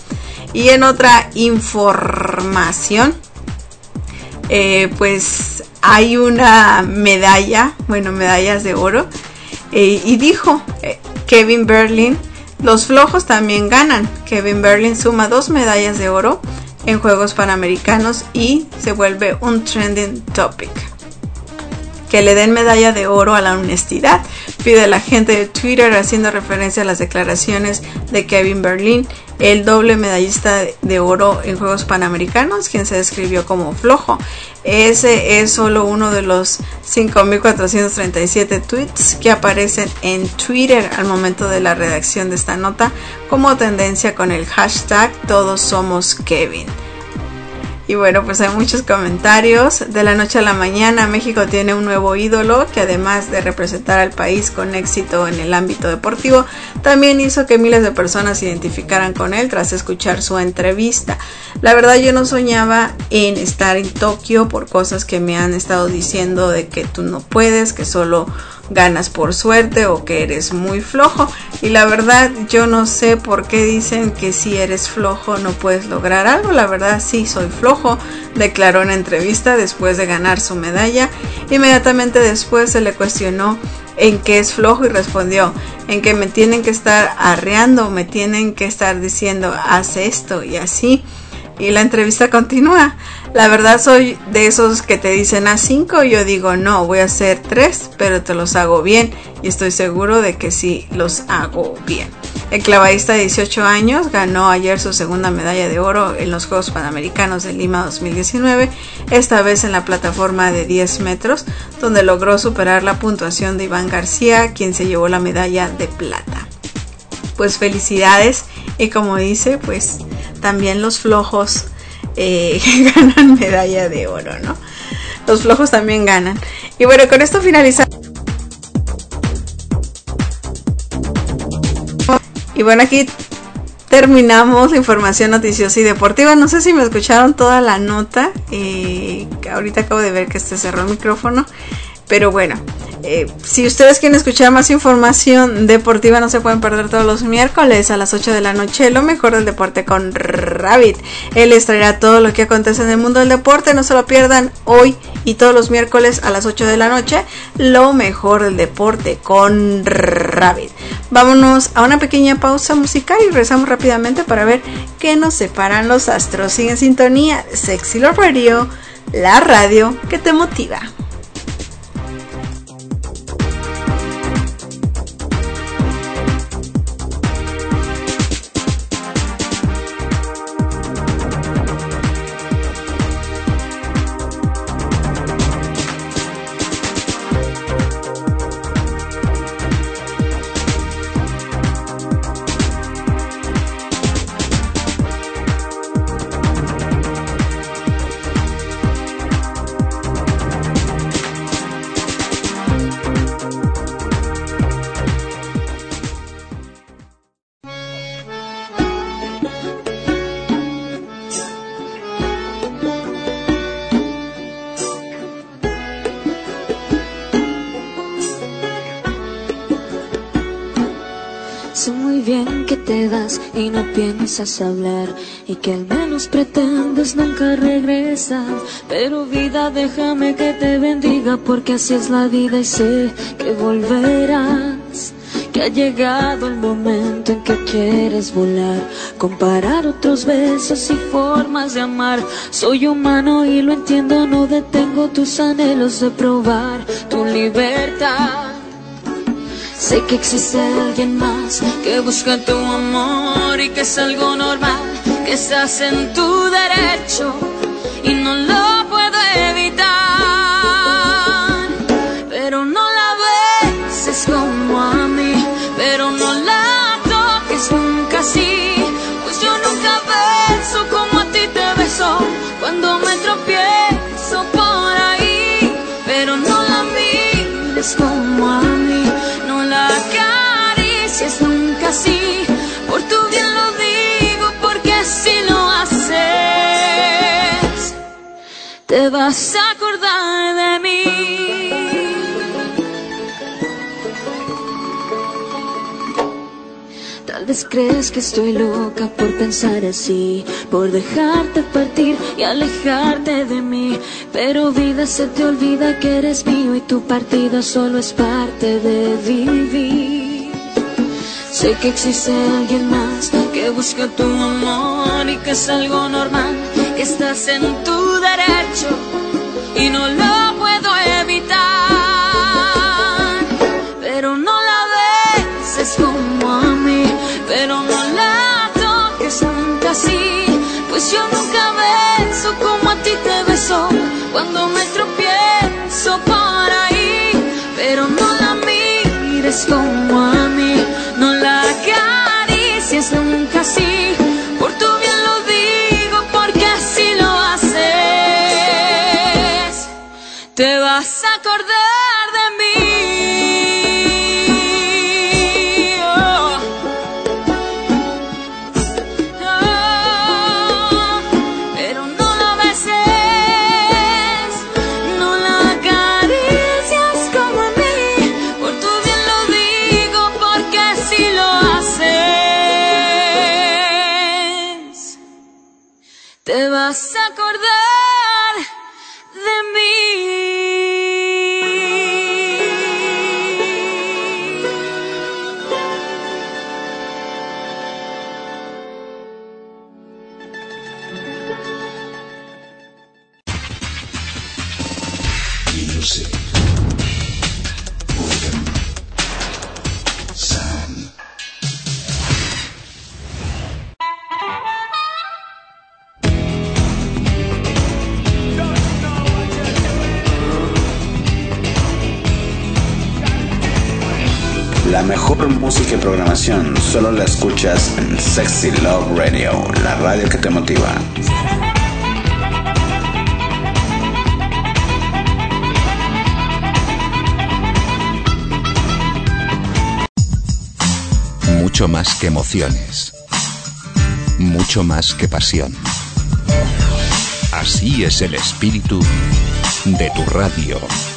Y en otra información, eh, pues hay una medalla, bueno, medallas de oro, eh, y dijo eh, Kevin Berlin, los flojos también ganan. Kevin Berlin suma dos medallas de oro en Juegos Panamericanos y se vuelve un trending topic. Que le den medalla de oro a la honestidad, pide la gente de Twitter, haciendo referencia a las declaraciones de Kevin Berlin, el doble medallista de oro en Juegos Panamericanos, quien se describió como flojo. Ese es solo uno de los cinco mil cuatrocientos treinta y siete tweets que aparecen en Twitter al momento de la redacción de esta nota como tendencia con el hashtag Todos Somos Kevin. Y bueno, pues hay muchos comentarios. De la noche a la mañana, México tiene un nuevo ídolo que, además de representar al país con éxito en el ámbito deportivo, también hizo que miles de personas se identificaran con él tras escuchar su entrevista. La verdad, yo no soñaba en estar en Tokio por cosas que me han estado diciendo de que tú no puedes, que solo ganas por suerte o que eres muy flojo. Y la verdad, yo no sé por qué dicen que si eres flojo no puedes lograr algo. La verdad, sí soy flojo, declaró en entrevista después de ganar su medalla. Inmediatamente después se le cuestionó en qué es flojo y respondió en que me tienen que estar arreando, me tienen que estar diciendo haz esto y así. Y la entrevista continúa. La verdad, soy de esos que te dicen haz cinco y yo digo no, voy a hacer tres, pero te los hago bien y estoy seguro de que sí los hago bien. El clavadista de dieciocho años ganó ayer su segunda medalla de oro en los Juegos Panamericanos de Lima dos mil diecinueve, esta vez en la plataforma de diez metros, donde logró superar la puntuación de Iván García, quien se llevó la medalla de plata. Pues felicidades, y como dice, pues también los flojos eh, ganan medalla de oro, ¿no? Los flojos también ganan. Y bueno, con esto finalizamos. Y bueno, aquí terminamos la información noticiosa y deportiva. No sé si me escucharon toda la nota. Eh, ahorita acabo de ver que se cerró el micrófono. Pero bueno, eh, si ustedes quieren escuchar más información deportiva, no se pueden perder todos los miércoles a las ocho de la noche lo mejor del deporte con Rabbit. Él les traerá todo lo que acontece en el mundo del deporte. No se lo pierdan hoy y todos los miércoles a las ocho de la noche, lo mejor del deporte con Rabbit. Vámonos a una pequeña pausa musical y regresamos rápidamente para ver qué nos separan los astros. Sigue en sintonía de Sexy Love Radio, la radio que te motiva. Y no piensas hablar y que al menos pretendes nunca regresar. Pero vida, déjame que te bendiga, porque así es la vida y sé que volverás. Que ha llegado el momento en que quieres volar, comparar otros besos y formas de amar. Soy humano y lo entiendo, no detengo tus anhelos de probar tu libertad. Sé que existe alguien más que busca tu amor y que es algo normal, que estás en tu derecho y no lo puedo evitar. Pero no la beses como a mí, pero no la toques nunca así, pues yo nunca beso como a ti te beso cuando me tropiezo por ahí. Pero no la mires como a mí, la acaricies nunca así, por tu bien lo digo, porque si lo haces te vas a acordar de mí. Tal vez crees que estoy loca por pensar así, por dejarte partir y alejarte de mí. Pero vida, se te olvida que eres mío y tu partida solo es parte de vivir. Sé que existe alguien más que busca tu amor y que es algo normal, que estás en tu derecho y no lo puedo evitar. Pero no la beses como a mí, pero no la toques nunca así, pues yo nunca beso como a ti te beso cuando me tropiezo por ahí. Pero no la mires como a mí, no la acaricies nunca así, por tu bien lo digo porque así lo haces. Te vas a acordar de mí. Oh. Oh. Pero no la beses, no la acaricias como a mí, por tu bien lo digo porque así lo haces. Te vas a acordar de mí. Music. Rhythm. Sound. La mejor música y programación solo la escuchas en Sexy Love Radio, la radio que te motiva. Mucho más que emociones. Mucho más que pasión. Así es el espíritu de tu radio.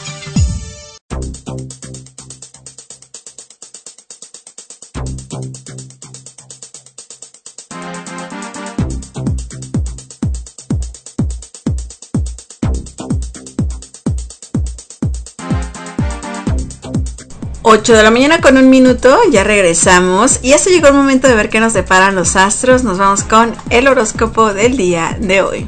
ocho de la mañana con un minuto, ya regresamos y ya se llegó el momento de ver qué nos deparan los astros. Nos vamos con el horóscopo del día de hoy.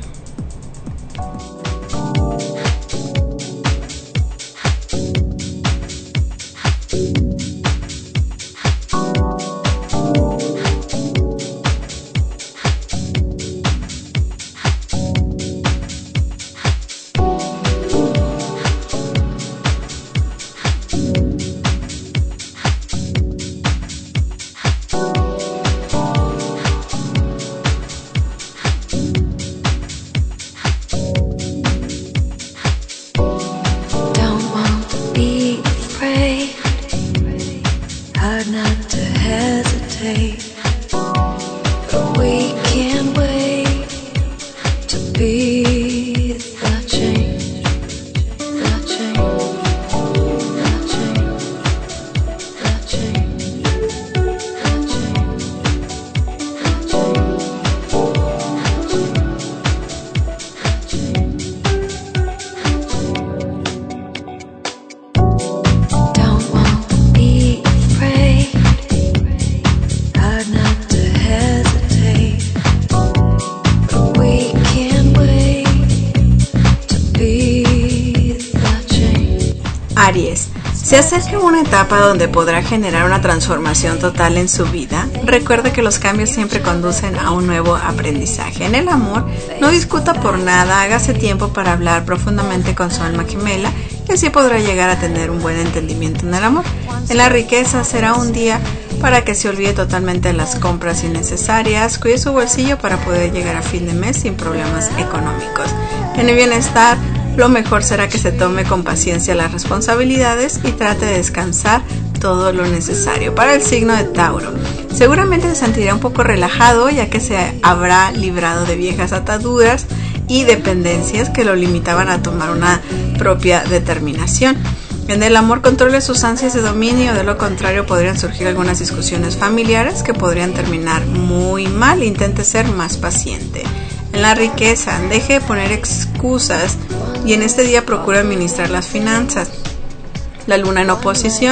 Aries, se acerca una etapa donde podrá generar una transformación total en su vida. Recuerde que los cambios siempre conducen a un nuevo aprendizaje. En el amor, no discuta por nada, hágase tiempo para hablar profundamente con su alma gemela y así podrá llegar a tener un buen entendimiento en el amor. En la riqueza, será un día para que se olvide totalmente de las compras innecesarias, cuide su bolsillo para poder llegar a fin de mes sin problemas económicos. En el bienestar, lo mejor será que se tome con paciencia las responsabilidades y trate de descansar todo lo necesario. Para el signo de Tauro, seguramente se sentirá un poco relajado ya que se habrá librado de viejas ataduras y dependencias que lo limitaban a tomar una propia determinación. En el amor, controle sus ansias de dominio, de lo contrario podrían surgir algunas discusiones familiares que podrían terminar muy mal. Intente ser más paciente. En la riqueza, deje de poner excusas y en este día procura administrar las finanzas. La luna en oposición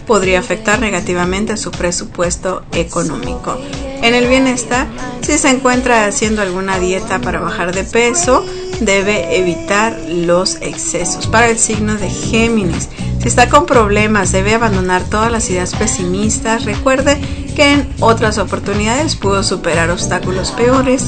podría afectar negativamente su presupuesto económico. En el bienestar, si se encuentra haciendo alguna dieta para bajar de peso, debe evitar los excesos. Para el signo de Géminis, si está con problemas, debe abandonar todas las ideas pesimistas. Recuerde que en otras oportunidades pudo superar obstáculos peores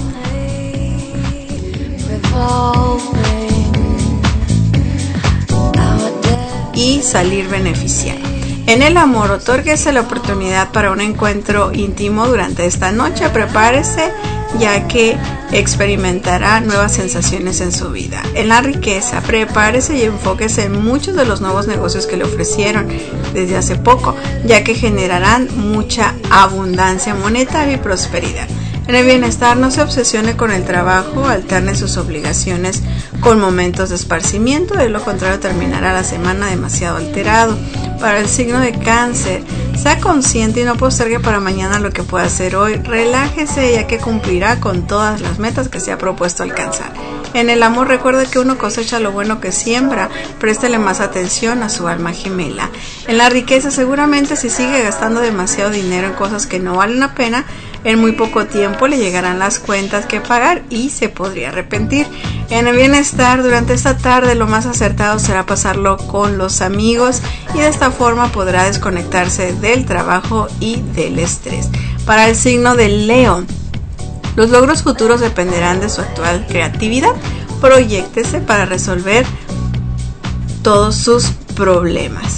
y salir beneficiado. En el amor, otórguese la oportunidad para un encuentro íntimo durante esta noche. Prepárese, ya que experimentará nuevas sensaciones en su vida. En la riqueza, prepárese y enfóquese en muchos de los nuevos negocios que le ofrecieron desde hace poco, ya que generarán mucha abundancia monetaria y prosperidad. En el bienestar, no se obsesione con el trabajo, alterne sus obligaciones con momentos de esparcimiento, de lo contrario terminará la semana demasiado alterado. Para el signo de Cáncer, sea consciente y no postergue para mañana lo que pueda hacer hoy. Relájese, ya que cumplirá con todas las metas que se ha propuesto alcanzar. En el amor, recuerde que uno cosecha lo bueno que siembra. Préstele más atención a su alma gemela. En la riqueza, seguramente si sigue gastando demasiado dinero en cosas que no valen la pena, en muy poco tiempo le llegarán las cuentas que pagar y se podría arrepentir. En el bienestar, durante esta tarde lo más acertado será pasarlo con los amigos y de esta forma podrá desconectarse del trabajo y del estrés. Para el signo de Leo, los logros futuros dependerán de su actual creatividad. Proyéctese para resolver todos sus problemas.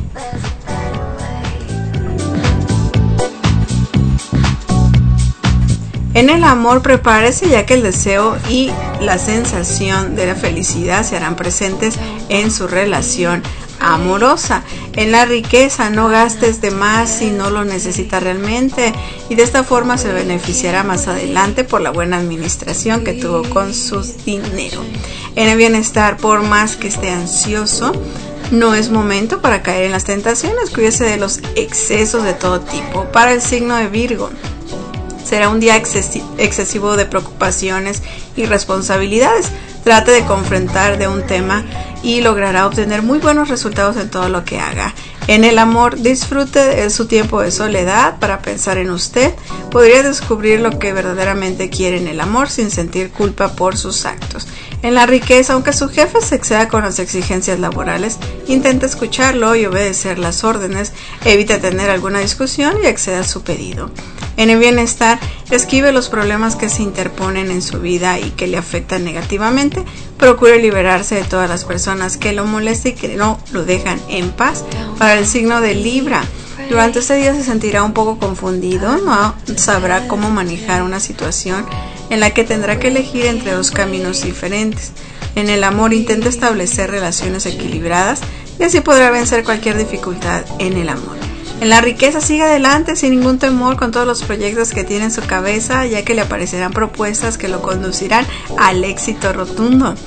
En el amor, prepárese, ya que el deseo y la sensación de la felicidad se harán presentes en su relación amorosa. En la riqueza, no gastes de más si no lo necesitas realmente, y de esta forma se beneficiará más adelante por la buena administración que tuvo con su dinero. En el bienestar, por más que esté ansioso, no es momento para caer en las tentaciones. Cuídese de los excesos de todo tipo. Para el signo de Virgo, será un día excesivo de preocupaciones y responsabilidades. Trate de confrontar de un tema y logrará obtener muy buenos resultados en todo lo que haga. En el amor, disfrute de su tiempo de soledad para pensar en usted. Podría descubrir lo que verdaderamente quiere en el amor sin sentir culpa por sus actos. En la riqueza, aunque su jefe se exceda con las exigencias laborales, intente escucharlo y obedecer las órdenes. Evite tener alguna discusión y acceda a su pedido. En el bienestar, esquive los problemas que se interponen en su vida y que le afectan negativamente. Procure liberarse de todas las personas que lo molestan y que no lo dejan en paz. Para el signo de Libra, durante este día se sentirá un poco confundido, no sabrá cómo manejar una situación en la que tendrá que elegir entre dos caminos diferentes. En el amor, intente establecer relaciones equilibradas y así podrá vencer cualquier dificultad en el amor. En la riqueza, siga adelante sin ningún temor con todos los proyectos que tiene en su cabeza, ya que le aparecerán propuestas que lo conducirán al éxito rotundo.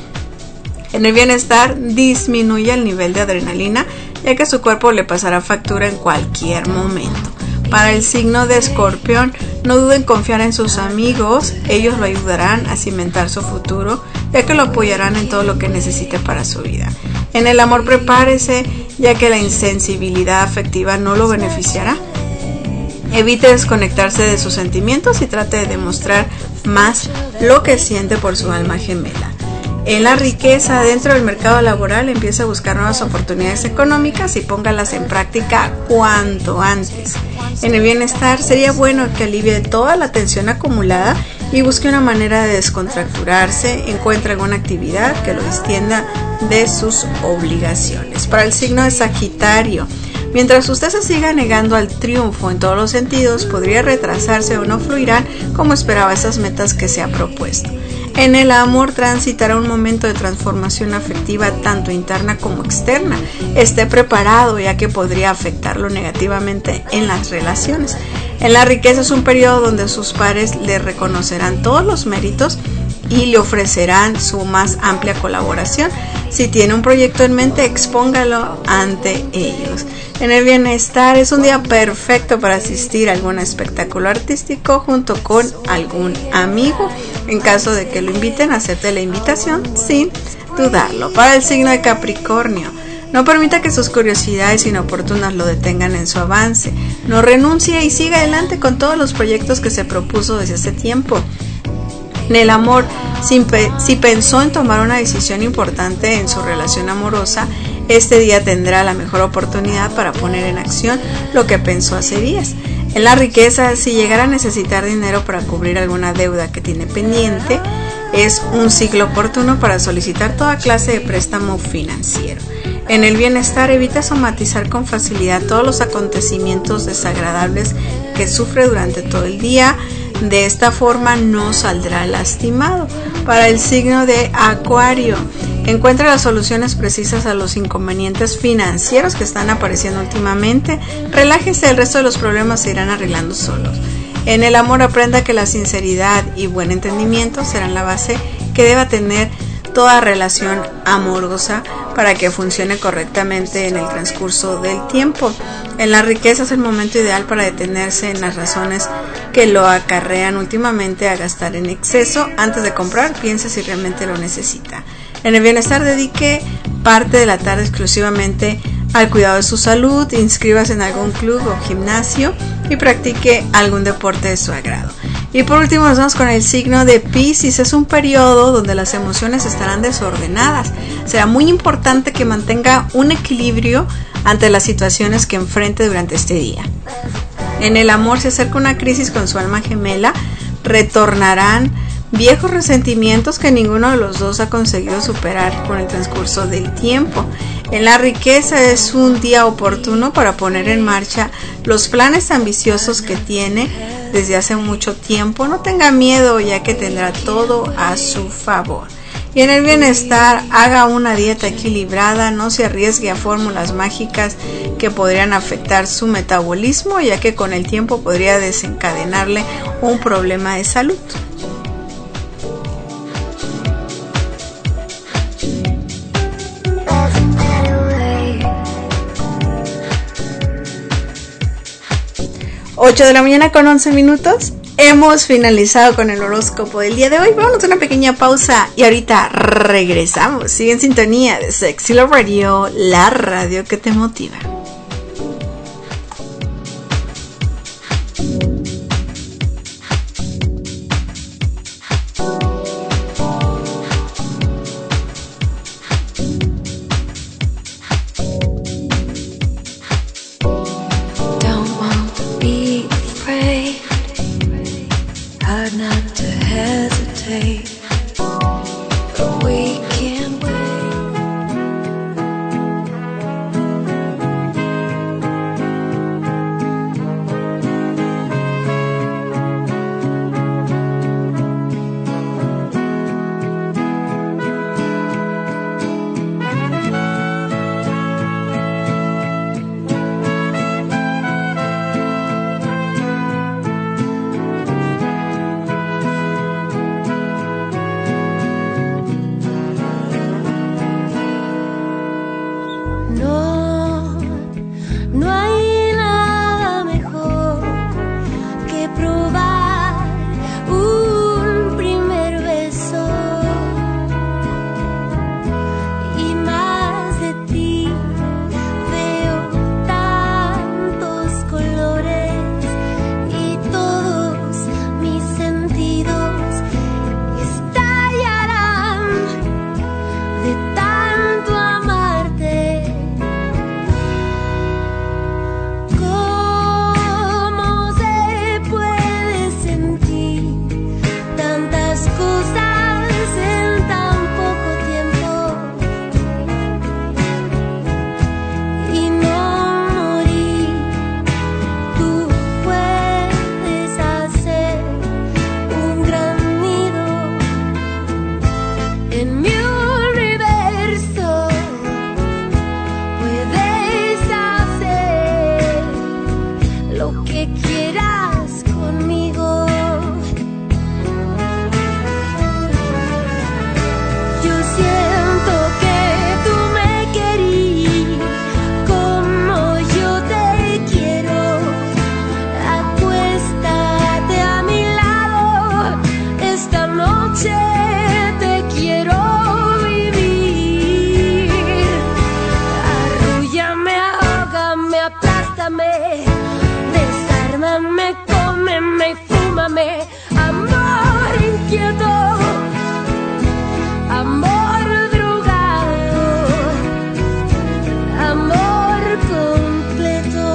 En el bienestar, disminuye el nivel de adrenalina, ya que su cuerpo le pasará factura en cualquier momento. Para el signo de Escorpión, no duden en confiar en sus amigos. Ellos lo ayudarán a cimentar su futuro, ya que lo apoyarán en todo lo que necesite para su vida. En el amor, prepárese, ya que la insensibilidad afectiva no lo beneficiará. Evite desconectarse de sus sentimientos y trate de demostrar más lo que siente por su alma gemela. En la riqueza, dentro del mercado laboral, empiece a buscar nuevas oportunidades económicas y póngalas en práctica cuanto antes. En el bienestar, sería bueno que alivie toda la tensión acumulada y busque una manera de descontracturarse. Encuentre alguna actividad que lo distienda de sus obligaciones. Para el signo de Sagitario, mientras usted se siga negando al triunfo en todos los sentidos, podría retrasarse o no fluirán como esperaba esas metas que se ha propuesto. En el amor, transitará un momento de transformación afectiva tanto interna como externa. Esté preparado, ya que podría afectarlo negativamente en las relaciones. En la riqueza, es un periodo donde sus pares le reconocerán todos los méritos y le ofrecerán su más amplia colaboración. Si tiene un proyecto en mente, expóngalo ante ellos. En el bienestar, es un día perfecto para asistir a algún espectáculo artístico junto con algún amigo. En caso de que lo inviten, acepte la invitación sin dudarlo. Para el signo de Capricornio, No permita que sus curiosidades inoportunas lo detengan en su avance. No renuncie y siga adelante con todos los proyectos que se propuso desde hace tiempo. En el amor, si, pe- si pensó en tomar una decisión importante en su relación amorosa, este día tendrá la mejor oportunidad para poner en acción lo que pensó hace días. En la riqueza, si llegara a necesitar dinero para cubrir alguna deuda que tiene pendiente, es un ciclo oportuno para solicitar toda clase de préstamo financiero. En el bienestar, evita somatizar con facilidad todos los acontecimientos desagradables que sufre durante todo el día. De esta forma no saldrá lastimado. Para el signo de Acuario, encuentra las soluciones precisas a los inconvenientes financieros que están apareciendo últimamente. Relájese, el resto de los problemas se irán arreglando solos. En el amor, aprenda que la sinceridad y buen entendimiento serán la base que deba tener toda relación amorosa para que funcione correctamente en el transcurso del tiempo. En la riqueza, es el momento ideal para detenerse en las razones que lo acarrean últimamente a gastar en exceso. Antes de comprar, piense si realmente lo necesita. En el bienestar, dedique parte de la tarde exclusivamente al cuidado de su salud, inscríbase en algún club o gimnasio y practique algún deporte de su agrado. Y por último nos vamos con el signo de Piscis. Es un periodo donde las emociones estarán desordenadas. Será muy importante que mantenga un equilibrio ante las situaciones que enfrente durante este día. En el amor, se acerca una crisis con su alma gemela. Retornarán viejos resentimientos que ninguno de los dos ha conseguido superar con el transcurso del tiempo. En la riqueza, es un día oportuno para poner en marcha los planes ambiciosos que tiene desde hace mucho tiempo. No tenga miedo, ya que tendrá todo a su favor. Y en el bienestar, haga una dieta equilibrada, no se arriesgue a fórmulas mágicas que podrían afectar su metabolismo, ya que con el tiempo podría desencadenarle un problema de salud. ocho de la mañana con once minutos. Hemos finalizado con el horóscopo del día de hoy. Vamos a una pequeña pausa y ahorita regresamos. Sigue en sintonía de Sexy Love Radio, la radio que te motiva. abrázame, amor inquieto, amor drogado, amor completo.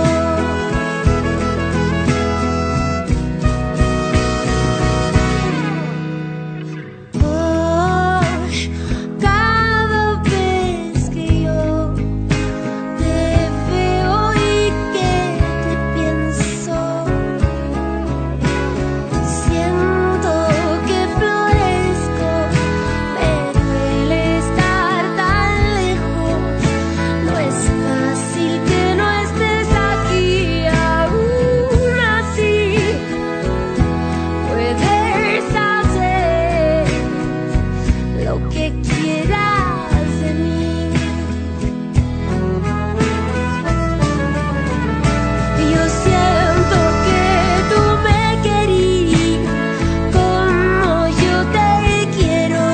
Oh, cada vez que yo te veo y que te pienso, siento que florezco, me duele estar tan lejos. No es fácil que no estés aquí, aún así puedes hacer lo que quieras de mí. Yo siento que tú me querías como yo te quiero.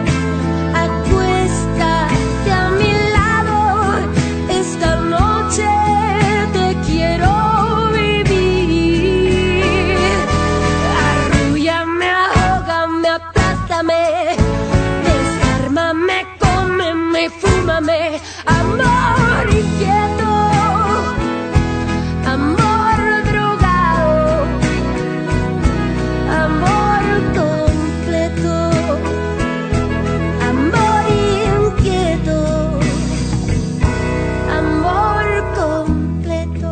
Acuéstate a mi lado, esta noche te quiero vivir. Arrúllame, ahógame, aplástame, desármame, cómeme, fúmame, amor inquieto, amor drogado, amor completo, amor inquieto, amor completo.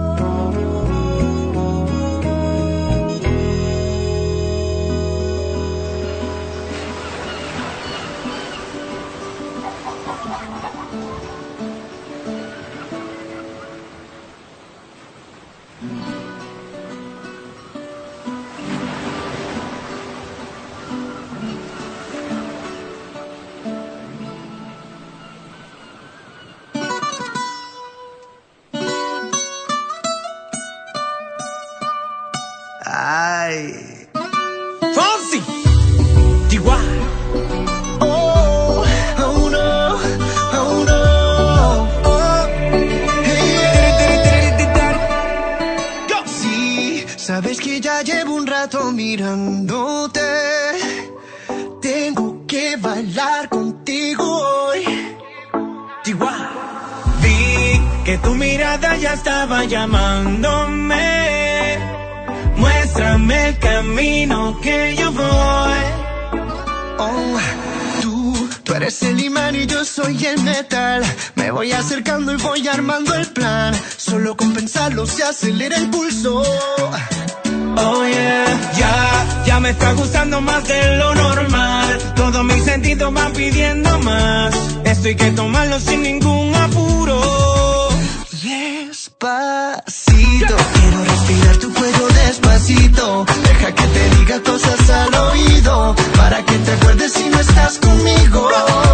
Ay. Fonsi, Chihuahua. Oh, oh no, oh no. Oh, hey, yeah. Sí, sabes que ya llevo un rato mirándote. Tengo que bailar contigo hoy. Chihuahua. Vi que tu mirada ya estaba llamándome. Muéstrame el camino que yo voy. Oh, tú, tú eres el imán y yo soy el metal. Me voy acercando y voy armando el plan. Solo con pensarlo se acelera el pulso. Oh yeah, ya, ya me está gustando más de lo normal. Todos mis sentidos van pidiendo más. Esto hay que tomarlo sin ningún apuro. Despacito, quiero respirar tu cuello despacito. Deja que te diga cosas al oído, para que te acuerdes si no estás conmigo.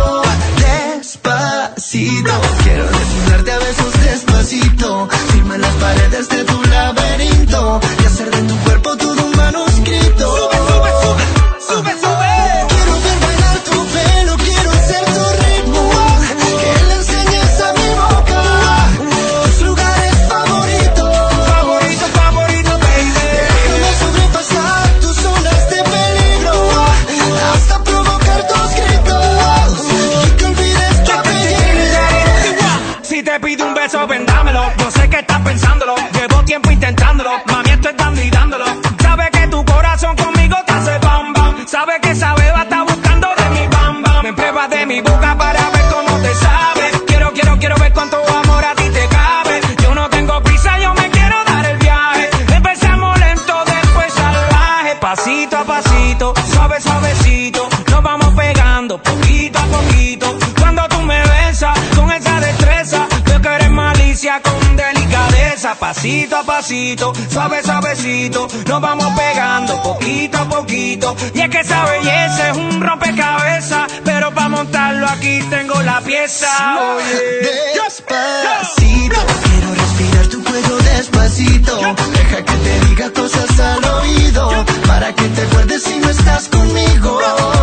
Despacito, quiero desnudarte a besos despacito. Firma las paredes de tu laberinto y hacer de tu cuerpo todo un manuscrito. Sube, sube, sube, sube, sube. Quiero ver bailar tu pelo, quiero ser tu ritmo. Que le enseñes a mi boca tus lugares favoritos. Favorito, favorito, baby. Déjame sobrepasar tus zonas de peligro, hasta provocar tus gritos y que olvides tu apellido. Si te pido un beso, vendámelo. Yo sé que estás pensándolo. Llevo tiempo intentándolo. Mami, esto es dando y dándolo. Sabe que tu corazón conmigo te hace bam bam. Sabe que esa beba está buscando de mi bam bam. Me pruebas de mi boca para ver cómo te sabe. Quiero, quiero, quiero ver cuánto amor a ti te cabe. Yo no tengo prisa, yo me quiero dar el viaje. Empezamos lento, después salvaje. Pasito a pasito, suave, suavecito. Nos vamos pegando poquito a poquito. Cuando tú me besas con esa destreza, veo que eres malicia con delicadeza. Pasito a pasito, suave, suavecito. Nos vamos pegando poquito a poquito. Y es que esa belleza es un rompecabezas, pero para montarlo aquí tengo la pieza. Oye, Despacito, quiero respirar tu cuello despacito. Deja que te diga cosas al oído, para que te acuerdes si no estás conmigo.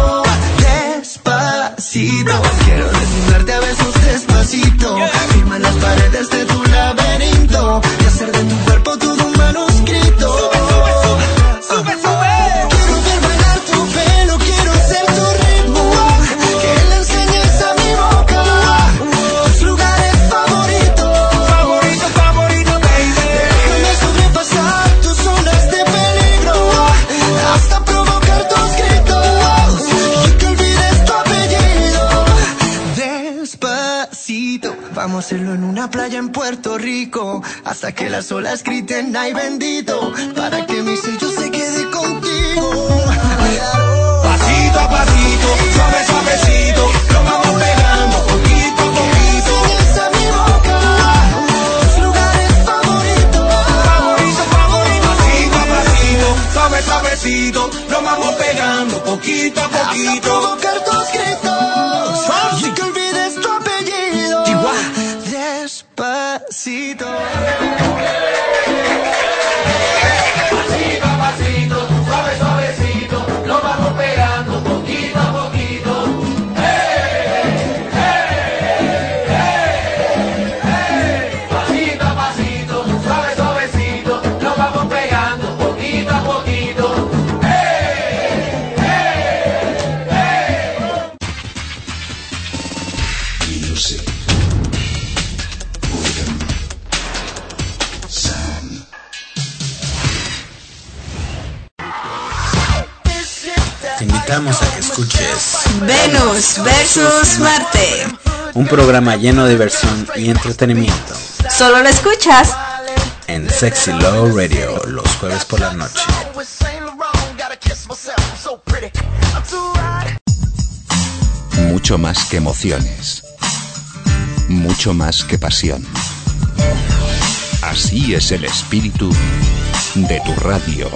Despacito, quiero desnudarte a besos despacito. Firma las paredes de tu laberinto y hacer de tu cuerpo todo un manuscrito. sube, sube, sube. Vamos a hacerlo en una playa en Puerto Rico, hasta que las olas griten ay bendito, para que mi sello se quede contigo. Pasito a pasito, suave suavecito, lo vamos pegando poquito a poquito. Esa mi boca, tus lugares favoritos. Favorito, favorito. Pasito a pasito, suave suavecito, lo vamos pegando poquito a poquito. Hasta provocar tus gritos, y que olvides tu apellido. Despacito. Pasito a pasito, suave suavecito, lo vamos pegando poquito a poquito. Hey, hey, hey, hey. Pasito a pasito, suave suavecito, lo vamos pegando poquito a poquito. Hey, hey, hey. Music. Rhythm. Sound. Te invitamos a que escuches Venus versus Marte. un programa lleno de diversión y entretenimiento Solo lo escuchas en Sexy Low Radio los jueves por la noche. Mucho más que emociones. Mucho más que pasión. Así es el espíritu de tu radio.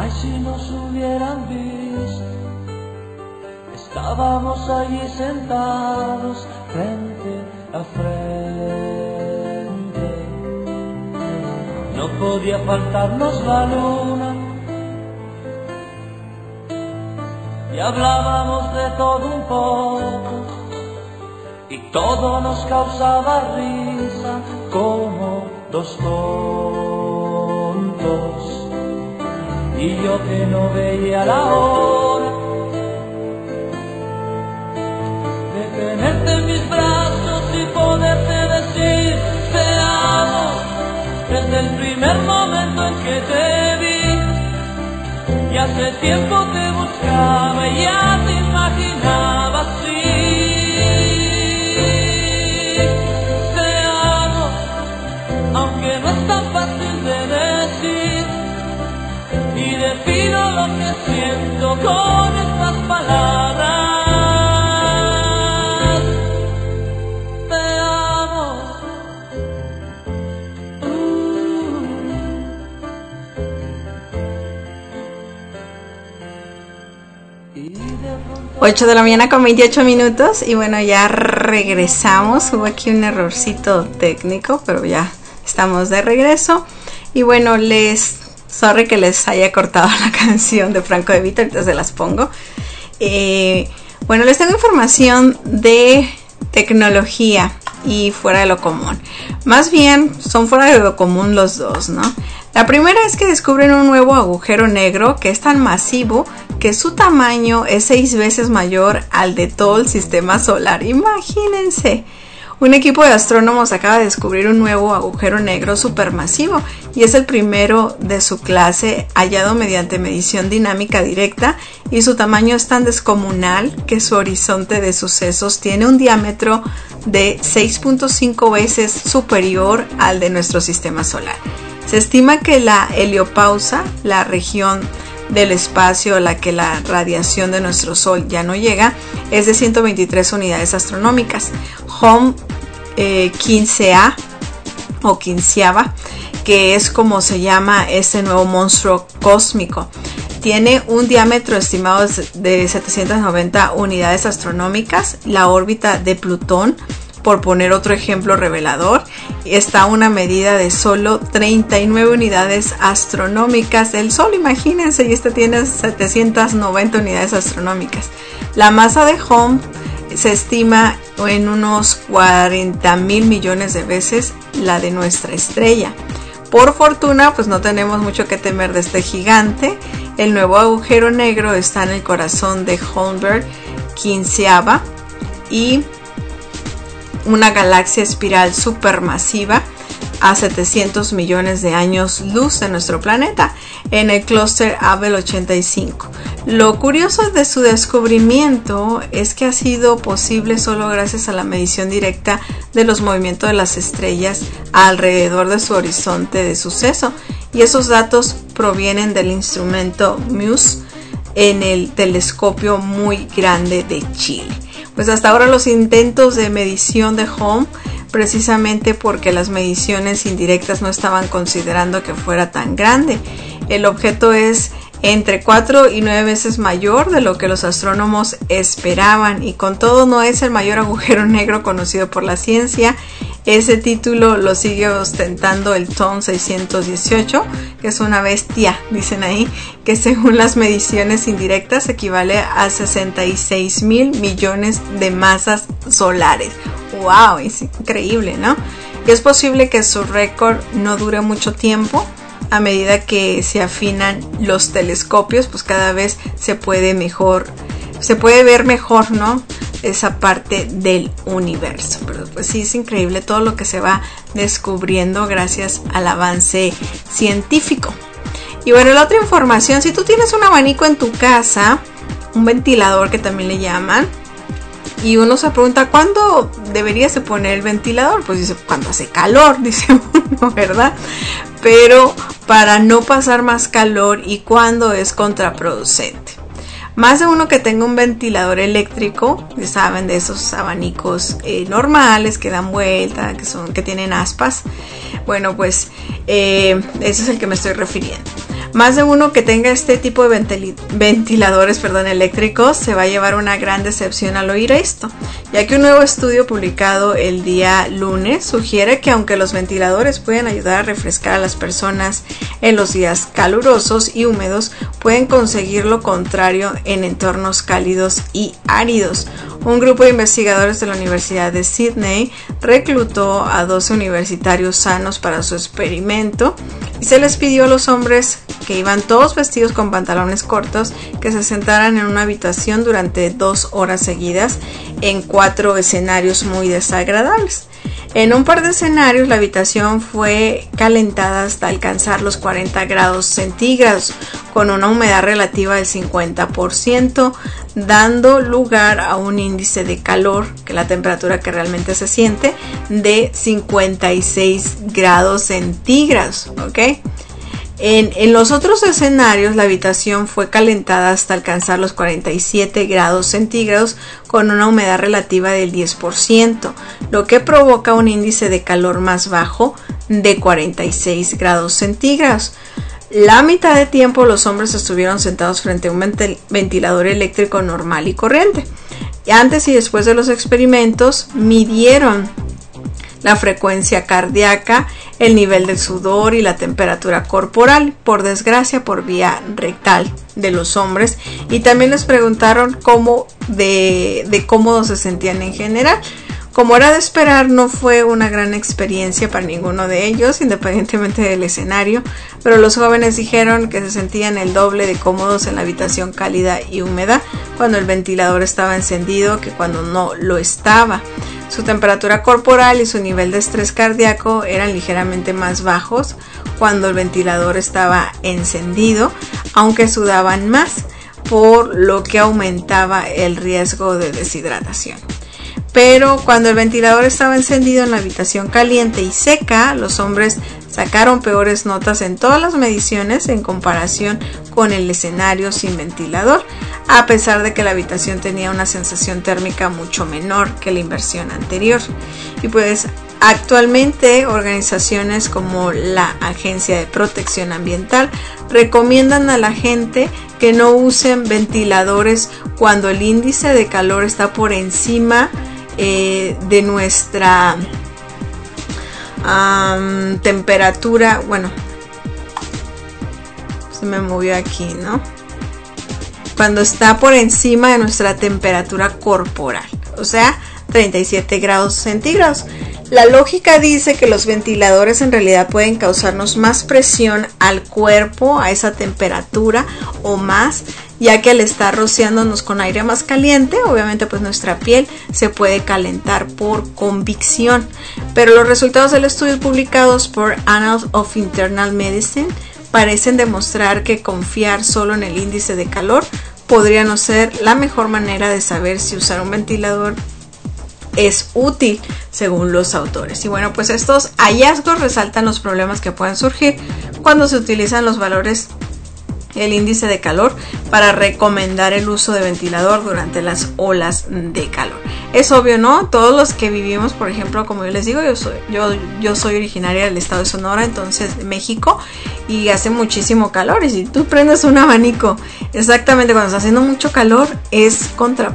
Ay, si nos hubieran visto, estábamos allí sentados frente a frente. No podía faltarnos la luna y hablábamos de todo un poco y todo nos causaba risa como dos tontos. Y yo que no veía la hora de tenerte en mis brazos y poderte decir te amo desde el primer momento en que te vi. Y hace tiempo te buscaba y ya te imaginaba así. Te amo, aunque no es tan fácil de decir. Y defino lo que siento con estas palabras. Te amo. ocho de la mañana con veintiocho minutos. Y bueno, ya regresamos. Hubo aquí un errorcito técnico, pero ya estamos de regreso. Y bueno, les... Sorry que les haya cortado la canción de Franco De Vita, ahorita se las pongo. Eh, bueno, les tengo información de tecnología y fuera de lo común. Más bien, son fuera de lo común los dos, ¿no? La primera es que descubren un nuevo agujero negro que es tan masivo que su tamaño es seis veces mayor al de todo el sistema solar. Imagínense. Un equipo de astrónomos acaba de descubrir un nuevo agujero negro supermasivo y es el primero de su clase hallado mediante medición dinámica directa, y su tamaño es tan descomunal que su horizonte de sucesos tiene un diámetro de seis punto cinco veces superior al de nuestro sistema solar. Se estima que la heliopausa, la región del espacio a la que la radiación de nuestro Sol ya no llega, es de ciento veintitrés unidades astronómicas. Home eh, quince A o quinceava, que es como se llama este nuevo monstruo cósmico, tiene un diámetro estimado de setecientas noventa unidades astronómicas. La órbita de Plutón, por poner otro ejemplo revelador, está a una medida de solo treinta y nueve unidades astronómicas del Sol, imagínense, y este tiene setecientas noventa unidades astronómicas. La masa de Home se estima en unos cuarenta mil millones de veces la de nuestra estrella. Por fortuna, pues no tenemos mucho que temer de este gigante. El nuevo agujero negro está en el corazón de Holmberg quinceava y una galaxia espiral supermasiva a setecientos millones de años luz de nuestro planeta, en el clúster Abell ochenta y cinco. Lo curioso de su descubrimiento es que ha sido posible solo gracias a la medición directa de los movimientos de las estrellas alrededor de su horizonte de suceso, y esos datos provienen del instrumento MUSE en el telescopio muy grande de Chile. Pues hasta ahora los intentos de medición de Home, precisamente porque las mediciones indirectas no estaban considerando que fuera tan grande. El objeto es entre cuatro y nueve veces mayor de lo que los astrónomos esperaban, y con todo no es el mayor agujero negro conocido por la ciencia. Ese título lo sigue ostentando el T O N seiscientos dieciocho, que es una bestia, dicen ahí, que según las mediciones indirectas equivale a sesenta y seis mil millones de masas solares. ¡Wow! Es increíble, ¿no? Y es posible que su récord no dure mucho tiempo. A medida que se afinan los telescopios, pues cada vez se puede mejor, se puede ver mejor, ¿no?, esa parte del universo. Pero pues sí, es increíble todo lo que se va descubriendo gracias al avance científico. Y bueno, la otra información, si tú tienes un abanico en tu casa, un ventilador que también le llaman, y uno se pregunta, ¿cuándo deberías de poner el ventilador? Pues dice, cuando hace calor, dice uno, ¿verdad? Pero para no pasar más calor, y cuando es contraproducente. Más de uno que tenga un ventilador eléctrico, ya saben, de esos abanicos eh, normales que dan vuelta, que son, que tienen aspas. Bueno, pues eh, ese es el que me estoy refiriendo. Más de uno que tenga este tipo de ventil- ventiladores perdón, eléctricos se va a llevar una gran decepción al oír esto, ya que un nuevo estudio publicado el día lunes sugiere que aunque los ventiladores pueden ayudar a refrescar a las personas en los días calurosos y húmedos, pueden conseguir lo contrario en entornos cálidos y áridos. Un grupo de investigadores de la Universidad de Sydney reclutó a doce universitarios sanos para su experimento y se les pidió a los hombres que iban todos vestidos con pantalones cortos que se sentaran en una habitación durante dos horas seguidas en cuatro escenarios muy desagradables. En un par de escenarios la habitación fue calentada hasta alcanzar los cuarenta grados centígrados con una humedad relativa del cincuenta por ciento, dando lugar a un índice de calor, que es la temperatura que realmente se siente, de cincuenta y seis grados centígrados, ¿ok? En, en los otros escenarios la habitación fue calentada hasta alcanzar los cuarenta y siete grados centígrados con una humedad relativa del diez por ciento, lo que provoca un índice de calor más bajo de cuarenta y seis grados centígrados. La mitad de tiempo los hombres estuvieron sentados frente a un ventilador eléctrico normal y corriente. Y antes y después de los experimentos midieron la frecuencia cardíaca, el nivel de sudor y la temperatura corporal, por desgracia por vía rectal de los hombres, y también les preguntaron cómo de, de cómodos se sentían en general. Como era de esperar, no fue una gran experiencia para ninguno de ellos, independientemente del escenario, pero los jóvenes dijeron que se sentían el doble de cómodos en la habitación cálida y húmeda cuando el ventilador estaba encendido que cuando no lo estaba. Su temperatura corporal y su nivel de estrés cardíaco eran ligeramente más bajos cuando el ventilador estaba encendido, aunque sudaban más, por lo que aumentaba el riesgo de deshidratación. Pero cuando el ventilador estaba encendido en la habitación caliente y seca, los hombres sacaron peores notas en todas las mediciones en comparación con el escenario sin ventilador, a pesar de que la habitación tenía una sensación térmica mucho menor que la inversión anterior. Y pues actualmente organizaciones como la Agencia de Protección Ambiental recomiendan a la gente que no usen ventiladores cuando el índice de calor está por encima eh, de nuestra um, temperatura. Bueno, se me movió aquí, ¿no? Cuando está por encima de nuestra temperatura corporal, o sea, treinta y siete grados centígrados. La lógica dice que los ventiladores en realidad pueden causarnos más presión al cuerpo a esa temperatura o más, ya que al estar rociándonos con aire más caliente, obviamente pues nuestra piel se puede calentar por convección. Pero los resultados del estudio publicados por Annals of Internal Medicine parecen demostrar que confiar solo en el índice de calor podría no ser la mejor manera de saber si usar un ventilador es útil, según los autores. Y bueno, pues estos hallazgos resaltan los problemas que pueden surgir cuando se utilizan los valores, el índice de calor, para recomendar el uso de ventilador durante las olas de calor. Es obvio, ¿no? Todos los que vivimos, por ejemplo, como yo les digo, yo soy, yo, yo soy originaria del estado de Sonora, entonces de México, y hace muchísimo calor. Y si tú prendes un abanico exactamente cuando está haciendo mucho calor, es contra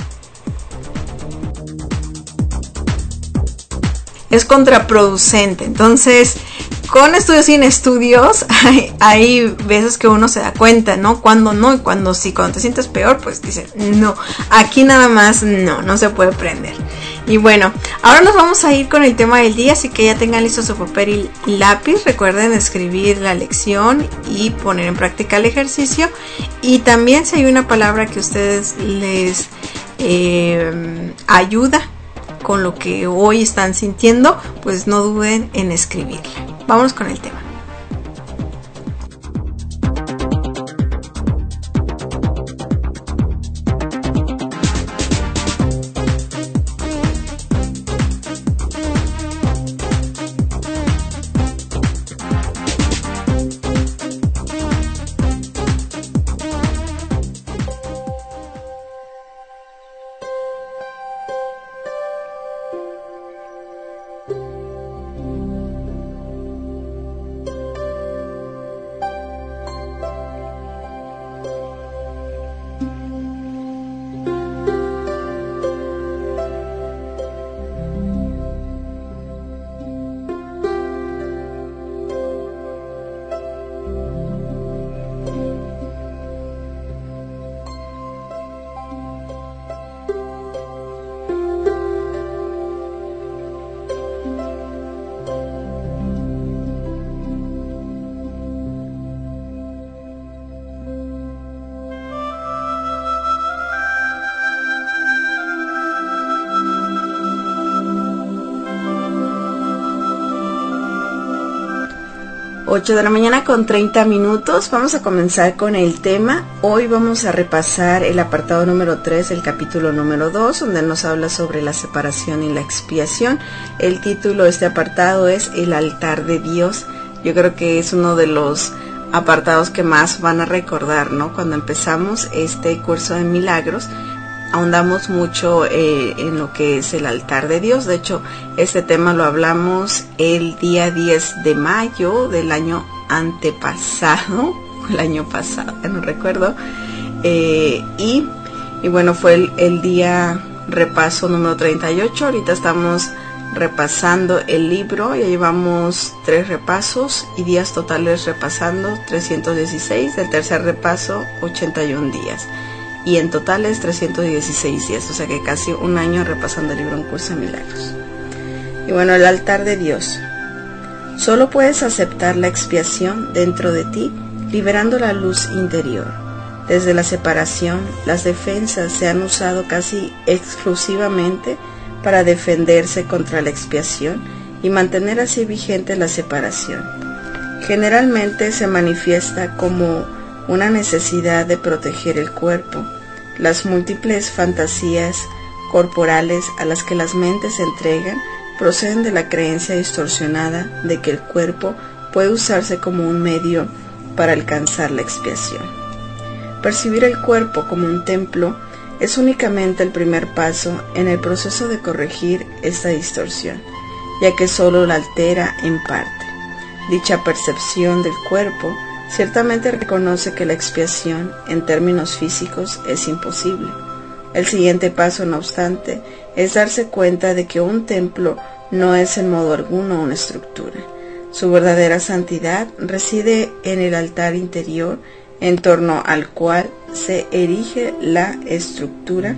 es contraproducente. Entonces, con estudios sin estudios, hay, hay veces que uno se da cuenta, ¿no? Cuando no y cuando sí. Cuando te sientes peor, pues dicen, no, aquí nada más no, no se puede prender. Y bueno, ahora nos vamos a ir con el tema del día, así que ya tengan listo su papel y lápiz. Recuerden escribir la lección y poner en práctica el ejercicio. Y también si hay una palabra que a ustedes les eh, ayuda con lo que hoy están sintiendo, pues no duden en escribirla. Vámonos con el tema. ocho de la mañana con treinta minutos. Vamos a comenzar con el tema. Hoy vamos a repasar el apartado número tres, el capítulo número dos, donde nos habla sobre la separación y la expiación. El título de este apartado es El altar de Dios. Yo creo que es uno de los apartados que más van a recordar, ¿no? Cuando empezamos este curso de milagros, ahondamos mucho eh, en lo que es el altar de Dios. De hecho, este tema lo hablamos el día diez de mayo del año antepasado, el año pasado, no recuerdo, eh, y, y bueno, fue el, el día repaso número treinta y ocho. Ahorita estamos repasando el libro, ya llevamos tres repasos y días totales repasando trescientos dieciséis, el tercer repaso ochenta y uno días. Y en total es trescientos dieciséis días, o sea que casi un año repasando el libro Un Curso de Milagros. Y bueno, el altar de Dios. Solo puedes aceptar la expiación dentro de ti, liberando la luz interior. Desde la separación, las defensas se han usado casi exclusivamente para defenderse contra la expiación y mantener así vigente la separación. Generalmente se manifiesta como una necesidad de proteger el cuerpo. Las múltiples fantasías corporales a las que las mentes se entregan proceden de la creencia distorsionada de que el cuerpo puede usarse como un medio para alcanzar la expiación. Percibir el cuerpo como un templo es únicamente el primer paso en el proceso de corregir esta distorsión, ya que solo la altera en parte. Dicha percepción del cuerpo ciertamente reconoce que la expiación, en términos físicos, es imposible. El siguiente paso, no obstante, es darse cuenta de que un templo no es en modo alguno una estructura. Su verdadera santidad reside en el altar interior en torno al cual se erige la estructura.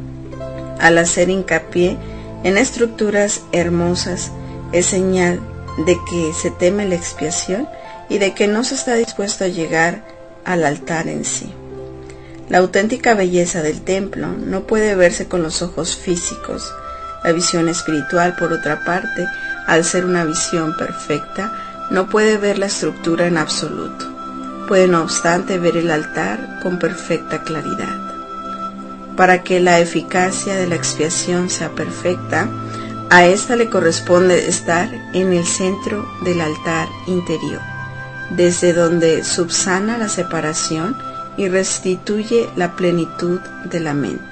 Al hacer hincapié en estructuras hermosas, es señal de que se teme la expiación y de que no se está dispuesto a llegar al altar en sí. La auténtica belleza del templo no puede verse con los ojos físicos. La visión espiritual, por otra parte, al ser una visión perfecta, no puede ver la estructura en absoluto. Puede, no obstante, ver el altar con perfecta claridad. Para que la eficacia de la expiación sea perfecta, a ésta le corresponde estar en el centro del altar interior, desde donde subsana la separación y restituye la plenitud de la mente.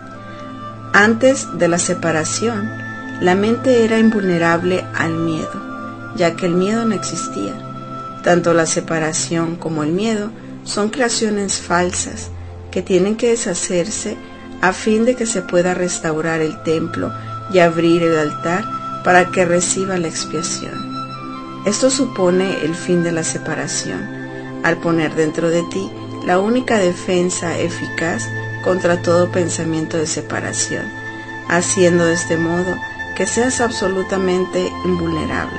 Antes de la separación, la mente era invulnerable al miedo, ya que el miedo no existía. Tanto la separación como el miedo son creaciones falsas que tienen que deshacerse a fin de que se pueda restaurar el templo y abrir el altar para que reciba la expiación. Esto supone el fin de la separación, al poner dentro de ti la única defensa eficaz contra todo pensamiento de separación, haciendo de este modo que seas absolutamente invulnerable.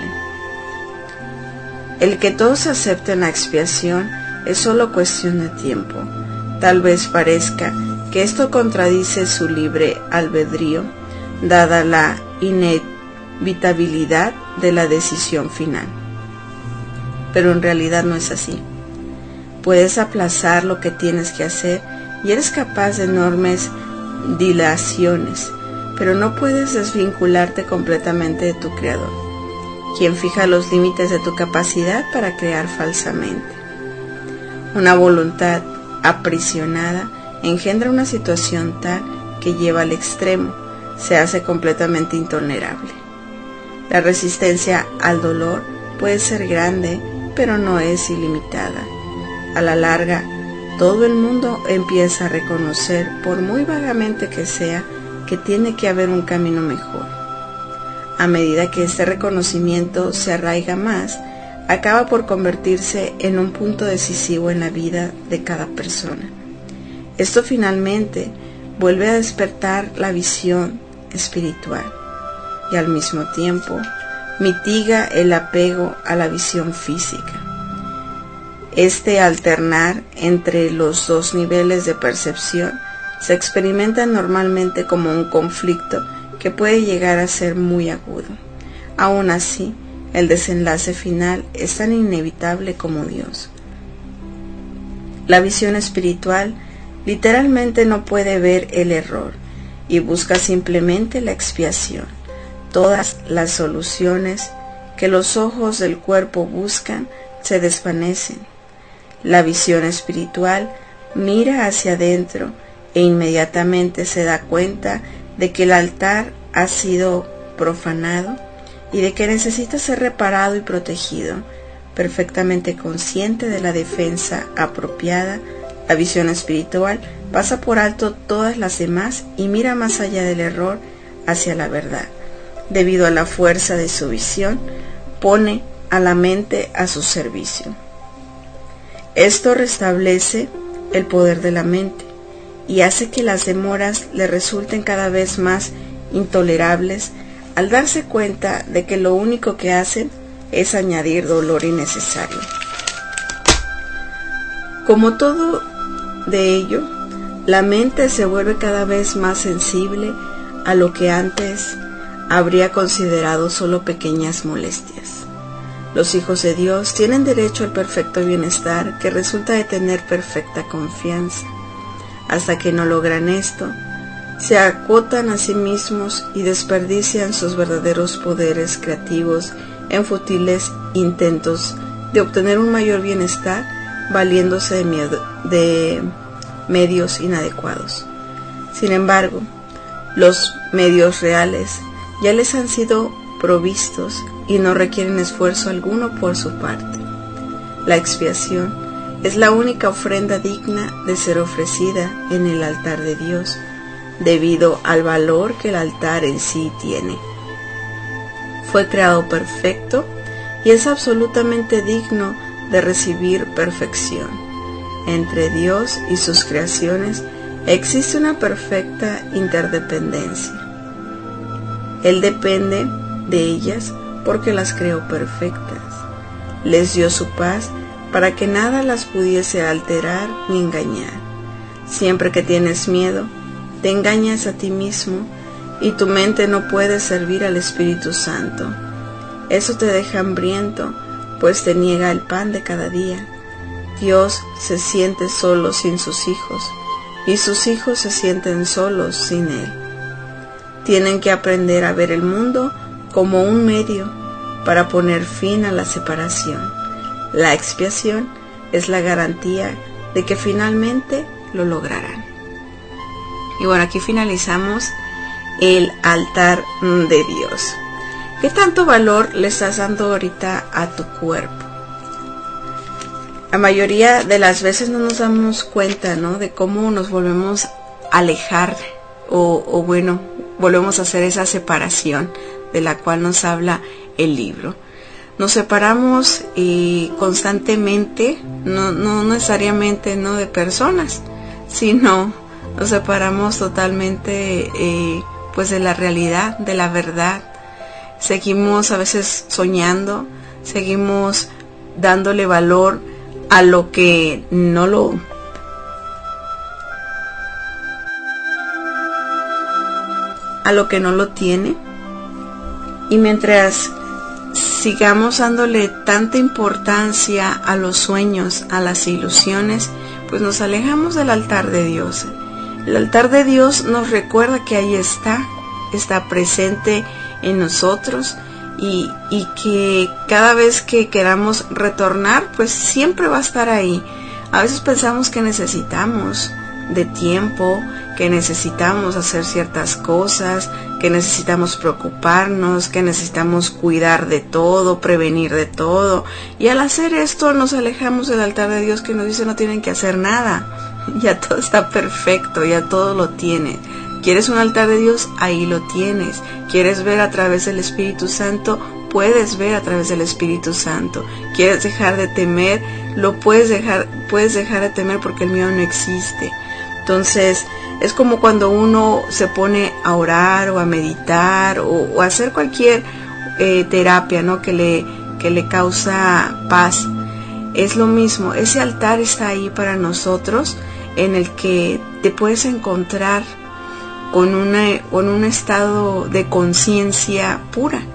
El que todos acepten la expiación es solo cuestión de tiempo. Tal vez parezca que esto contradice su libre albedrío, dada la inevitabilidad de la decisión final. Pero en realidad no es así. Puedes aplazar lo que tienes que hacer y eres capaz de enormes dilaciones, pero no puedes desvincularte completamente de tu Creador, quien fija los límites de tu capacidad para crear falsamente. Una voluntad aprisionada engendra una situación tal que lleva al extremo, se hace completamente intolerable. La resistencia al dolor puede ser grande, pero no es ilimitada. A la larga, todo el mundo empieza a reconocer, por muy vagamente que sea, que tiene que haber un camino mejor. A medida que este reconocimiento se arraiga más, acaba por convertirse en un punto decisivo en la vida de cada persona. Esto finalmente vuelve a despertar la visión espiritual y al mismo tiempo mitiga el apego a la visión física. Este alternar entre los dos niveles de percepción se experimenta normalmente como un conflicto que puede llegar a ser muy agudo. Aún así, El desenlace final es tan inevitable como Dios. La visión espiritual literalmente no puede ver el error y busca simplemente la expiación. Todas las soluciones que los ojos del cuerpo buscan se desvanecen. La visión espiritual mira hacia adentro e inmediatamente se da cuenta de que el altar ha sido profanado y de que necesita ser reparado y protegido. Perfectamente consciente de la defensa apropiada, la visión espiritual pasa por alto todas las demás y mira más allá del error hacia la verdad. Debido a la fuerza de su visión, pone a la mente a su servicio. Esto restablece el poder de la mente y hace que las demoras le resulten cada vez más intolerables al darse cuenta de que lo único que hacen es añadir dolor innecesario. Como todo de ello, la mente se vuelve cada vez más sensible a lo que antes habría considerado solo pequeñas molestias. Los hijos de Dios tienen derecho al perfecto bienestar que resulta de tener perfecta confianza. Hasta que no logran esto, se acotan a sí mismos y desperdician sus verdaderos poderes creativos en fútiles intentos de obtener un mayor bienestar valiéndose de, miedo, de medios inadecuados. Sin embargo, los medios reales ya les han sido provistos y no requieren esfuerzo alguno por su parte. La expiación es la única ofrenda digna de ser ofrecida en el altar de Dios, debido al valor que el altar en sí tiene. Fue creado perfecto y es absolutamente digno de recibir perfección. Entre Dios y sus creaciones existe una perfecta interdependencia. Él depende de ellas porque las creó perfectas. Les dio su paz para que nada las pudiese alterar ni engañar. Siempre que tienes miedo, te engañas a ti mismo y tu mente no puede servir al Espíritu Santo. Eso te deja hambriento, pues te niega el pan de cada día. Dios se siente solo sin sus hijos y sus hijos se sienten solos sin Él. Tienen que aprender a ver el mundo como un medio para poner fin a la separación. La expiación es la garantía de que finalmente lo lograrán. Y bueno, aquí finalizamos el altar de Dios. ¿Qué tanto valor le estás dando ahorita a tu cuerpo? La mayoría de las veces no nos damos cuenta, ¿no?, de cómo nos volvemos a alejar o, o bueno, volvemos a hacer esa separación de la cual nos habla el libro. Nos separamos eh, constantemente, no, no necesariamente no de personas, sino nos separamos totalmente eh, pues de la realidad, de la verdad. Seguimos a veces soñando, seguimos dándole valor a lo que no lo a lo que no lo tiene, y mientras sigamos dándole tanta importancia a los sueños, a las ilusiones, pues nos alejamos del altar de Dios. El altar de Dios nos recuerda que ahí está, está presente en nosotros y, y que cada vez que queramos retornar, pues siempre va a estar ahí. A veces pensamos que necesitamos de tiempo, que necesitamos hacer ciertas cosas, que necesitamos preocuparnos, que necesitamos cuidar de todo, prevenir de todo, y al hacer esto nos alejamos del altar de Dios, que nos dice no tienen que hacer nada, ya todo está perfecto, ya todo lo tiene. ¿Quieres un altar de Dios? Ahí lo tienes. ¿Quieres ver a través del Espíritu Santo? Puedes ver a través del Espíritu Santo. ¿Quieres dejar de temer? Lo puedes dejar, puedes dejar de temer porque el miedo no existe. Entonces, es como cuando uno se pone a orar o a meditar o, o a hacer cualquier eh, terapia, ¿no?, que le, que le causa paz. Es lo mismo, ese altar está ahí para nosotros, en el que te puedes encontrar con, una, con un estado de conciencia pura,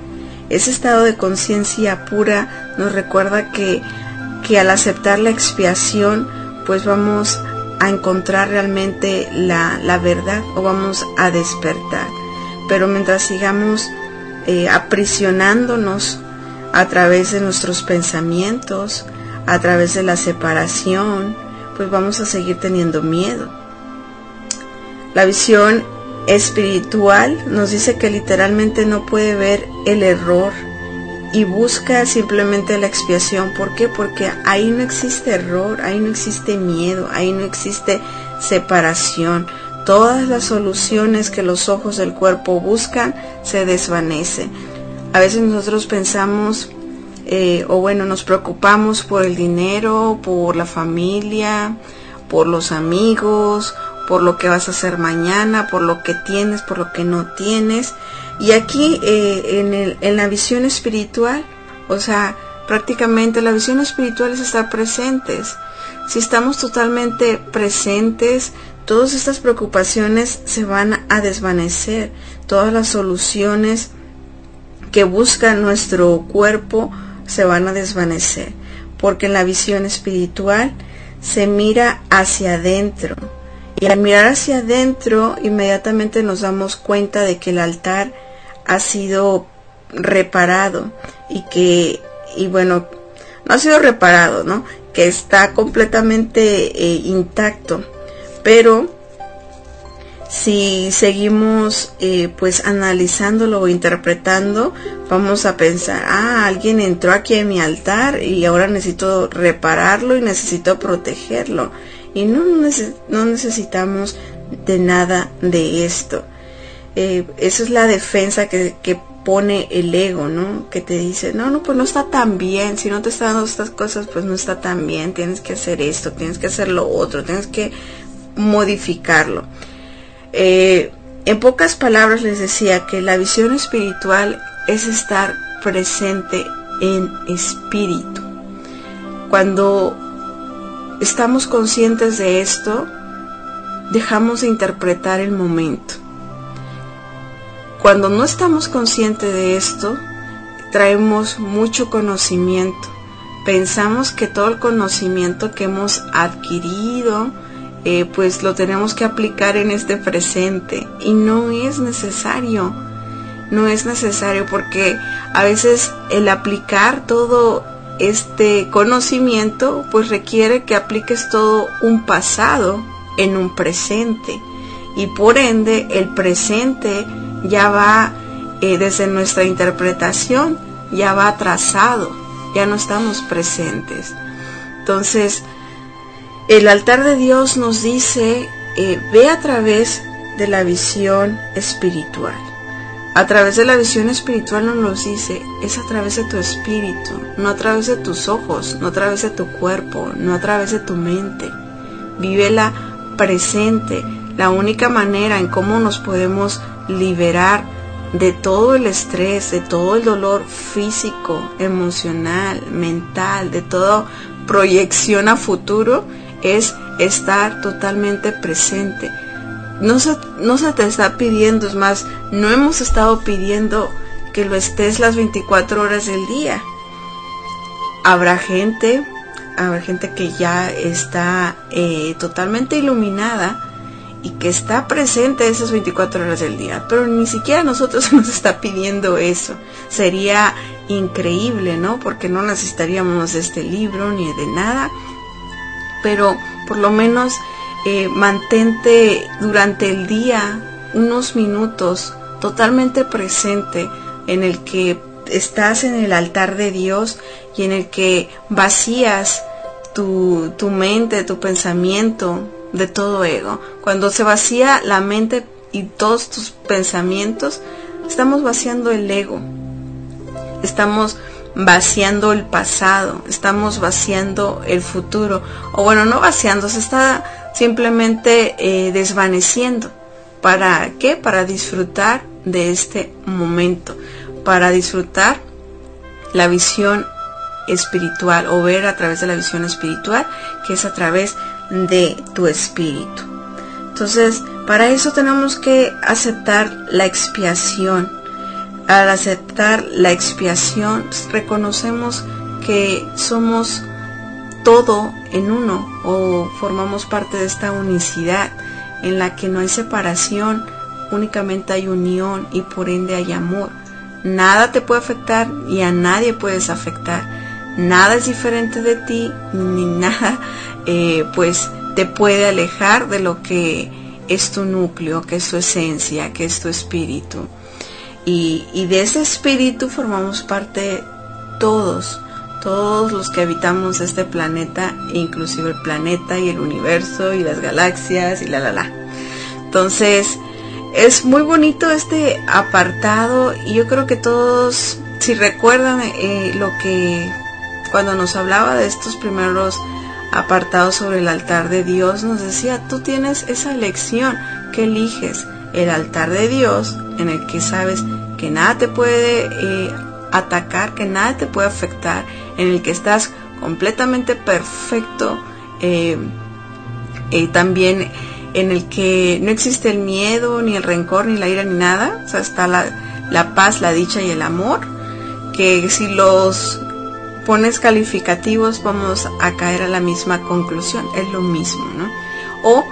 ese estado de conciencia pura nos recuerda que, que al aceptar la expiación, pues vamos a encontrar realmente la, la verdad, o vamos a despertar. Pero mientras sigamos eh, aprisionándonos a través de nuestros pensamientos, a través de la separación, pues vamos a seguir teniendo miedo. La visión espiritual nos dice que literalmente no puede ver el error y busca simplemente la expiación. ¿Por qué? Porque ahí no existe error, ahí no existe miedo, ahí no existe separación. Todas las soluciones que los ojos del cuerpo buscan se desvanecen. A veces nosotros pensamos, eh, o bueno, nos preocupamos por el dinero, por la familia, por los amigos, por lo que vas a hacer mañana, por lo que tienes, por lo que no tienes. Y aquí eh, en, el, en la visión espiritual, o sea, prácticamente la visión espiritual es estar presentes. Si estamos totalmente presentes, todas estas preocupaciones se van a desvanecer. Todas las soluciones que busca nuestro cuerpo se van a desvanecer, porque en la visión espiritual se mira hacia adentro, y al mirar hacia adentro inmediatamente nos damos cuenta de que el altar ha sido reparado, y que, y bueno, no ha sido reparado, ¿no? Que está completamente eh, intacto, pero si seguimos eh, pues analizándolo o interpretando, vamos a pensar, ah, alguien entró aquí en mi altar y ahora necesito repararlo y necesito protegerlo. Y no, neces- no necesitamos de nada de esto. Eh, esa es la defensa que, que pone el ego, ¿no? Que te dice, no, no, pues no está tan bien. Si no te está dando estas cosas, pues no está tan bien. Tienes que hacer esto, tienes que hacer lo otro, tienes que modificarlo. Eh, en pocas palabras les decía que la visión espiritual es estar presente en espíritu. Cuando estamos conscientes de esto, dejamos de interpretar el momento. Cuando no estamos conscientes de esto, traemos mucho conocimiento. Pensamos que todo el conocimiento que hemos adquirido, Eh, pues lo tenemos que aplicar en este presente, y no es necesario, no es necesario porque a veces el aplicar todo este conocimiento pues requiere que apliques todo un pasado en un presente, y por ende el presente ya va eh, desde nuestra interpretación, ya va atrasado, ya no estamos presentes. Entonces el altar de Dios nos dice, eh, ve a través de la visión espiritual. A través de la visión espiritual nos dice, es a través de tu espíritu, no a través de tus ojos, no a través de tu cuerpo, no a través de tu mente. Vívela presente. La única manera en cómo nos podemos liberar de todo el estrés, de todo el dolor físico, emocional, mental, de toda proyección a futuro, es estar totalmente presente. No se, no se te está pidiendo, es más, no hemos estado pidiendo que lo estés las veinticuatro horas del día. Habrá gente, habrá gente que ya está eh, totalmente iluminada y que está presente esas veinticuatro horas del día, pero ni siquiera a nosotros se nos está pidiendo eso. Sería increíble, ¿no? Porque no necesitaríamos de este libro ni de nada, pero por lo menos eh, mantente durante el día unos minutos totalmente presente, en el que estás en el altar de Dios y en el que vacías tu, tu mente, tu pensamiento de todo ego. Cuando se vacía la mente y todos tus pensamientos, estamos vaciando el ego, estamos vaciando el pasado, estamos vaciando el futuro, o bueno, no vaciando, se está simplemente eh, desvaneciendo. ¿Para qué? Para disfrutar de este momento, para disfrutar la visión espiritual, o ver a través de la visión espiritual, que es a través de tu espíritu. Entonces, para eso tenemos que aceptar la expiación. al aceptar la expiación, reconocemos que somos todo en uno, o formamos parte de esta unicidad en la que no hay separación, únicamente hay unión y por ende hay amor. Nada te puede afectar y a nadie puedes afectar. Nada es diferente de ti, ni nada eh, pues te puede alejar de lo que es tu núcleo, que es tu esencia, que es tu espíritu. Y, y de ese espíritu formamos parte todos, todos los que habitamos este planeta, inclusive el planeta y el universo y las galaxias y la la la. Entonces, es muy bonito este apartado y yo creo que todos, si recuerdan eh, lo que cuando nos hablaba de estos primeros apartados sobre el altar de Dios, nos decía, tú tienes esa elección que eliges, el altar de Dios en el que sabes que nada te puede eh, atacar, que nada te puede afectar, en el que estás completamente perfecto, eh, eh, también en el que no existe el miedo, ni el rencor, ni la ira, ni nada. O sea, está la, la paz, la dicha y el amor, que si los pones calificativos vamos a caer a la misma conclusión, es lo mismo, ¿no? O,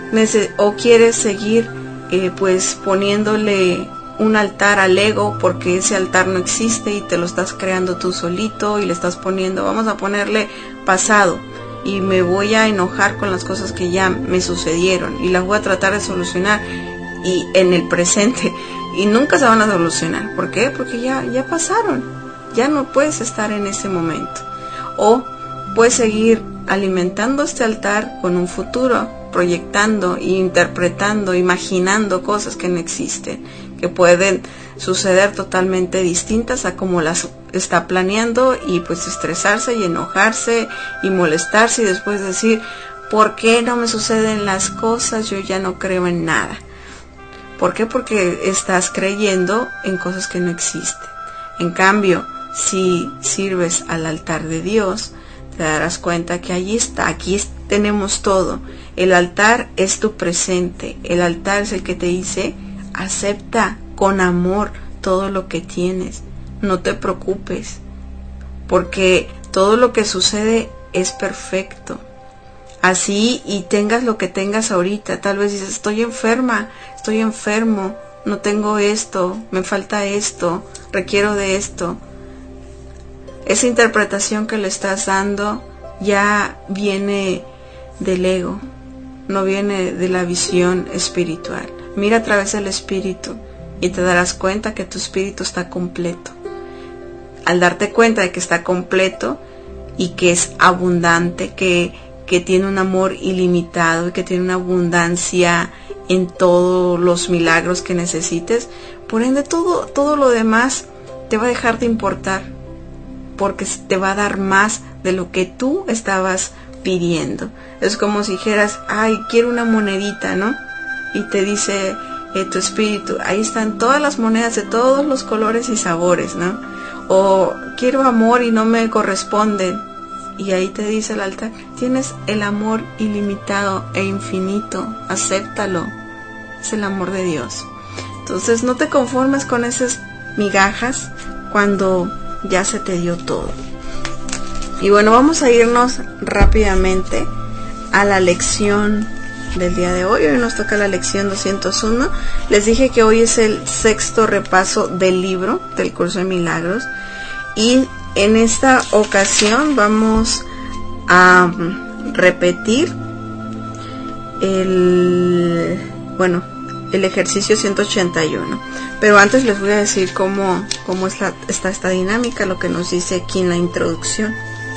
o quieres seguir eh, pues poniéndole un altar al ego, porque ese altar no existe y te lo estás creando tú solito y le estás poniendo, vamos a ponerle pasado, y me voy a enojar con las cosas que ya me sucedieron y las voy a tratar de solucionar y en el presente, y nunca se van a solucionar. ¿Por qué? Porque ya, ya pasaron, ya no puedes estar en ese momento. O puedes seguir alimentando este altar con un futuro, proyectando e interpretando, imaginando cosas que no existen, que pueden suceder totalmente distintas a como las está planeando, y pues estresarse y enojarse y molestarse y después decir, ¿por qué no me suceden las cosas? Yo ya no creo en nada. ¿Por qué? Porque estás creyendo en cosas que no existen. En cambio, si sirves al altar de Dios, te darás cuenta que allí está, aquí tenemos todo. El altar es tu presente, el altar es el que te dice, acepta con amor todo lo que tienes, no te preocupes, porque todo lo que sucede es perfecto. Así y tengas lo que tengas ahorita, tal vez dices, estoy enferma, estoy enfermo, no tengo esto, me falta esto, requiero de esto. Esa interpretación que le estás dando ya viene del ego, no viene de la visión espiritual. Mira a través del espíritu y te darás cuenta que tu espíritu está completo. Al darte cuenta de que está completo y que es abundante, que, que tiene un amor ilimitado y que tiene una abundancia en todos los milagros que necesites, por ende todo, todo lo demás te va a dejar de importar, porque te va a dar más de lo que tú estabas pidiendo. Es como si dijeras, ay, quiero una monedita, ¿no? Y te dice eh, tu espíritu, ahí están todas las monedas de todos los colores y sabores, ¿no? O quiero amor y no me corresponden. Y ahí te dice el altar, tienes el amor ilimitado e infinito, acéptalo. Es el amor de Dios. Entonces no te conformes con esas migajas cuando ya se te dio todo. Y bueno, vamos a irnos rápidamente a la lección del día de hoy. Hoy nos toca la lección doscientos uno. Les dije que hoy es el sexto repaso del libro del curso de milagros, y en esta ocasión vamos a repetir el bueno el ejercicio ciento ochenta y uno. Pero antes les voy a decir cómo, cómo es la, está esta dinámica, lo que nos dice aquí en la introducción.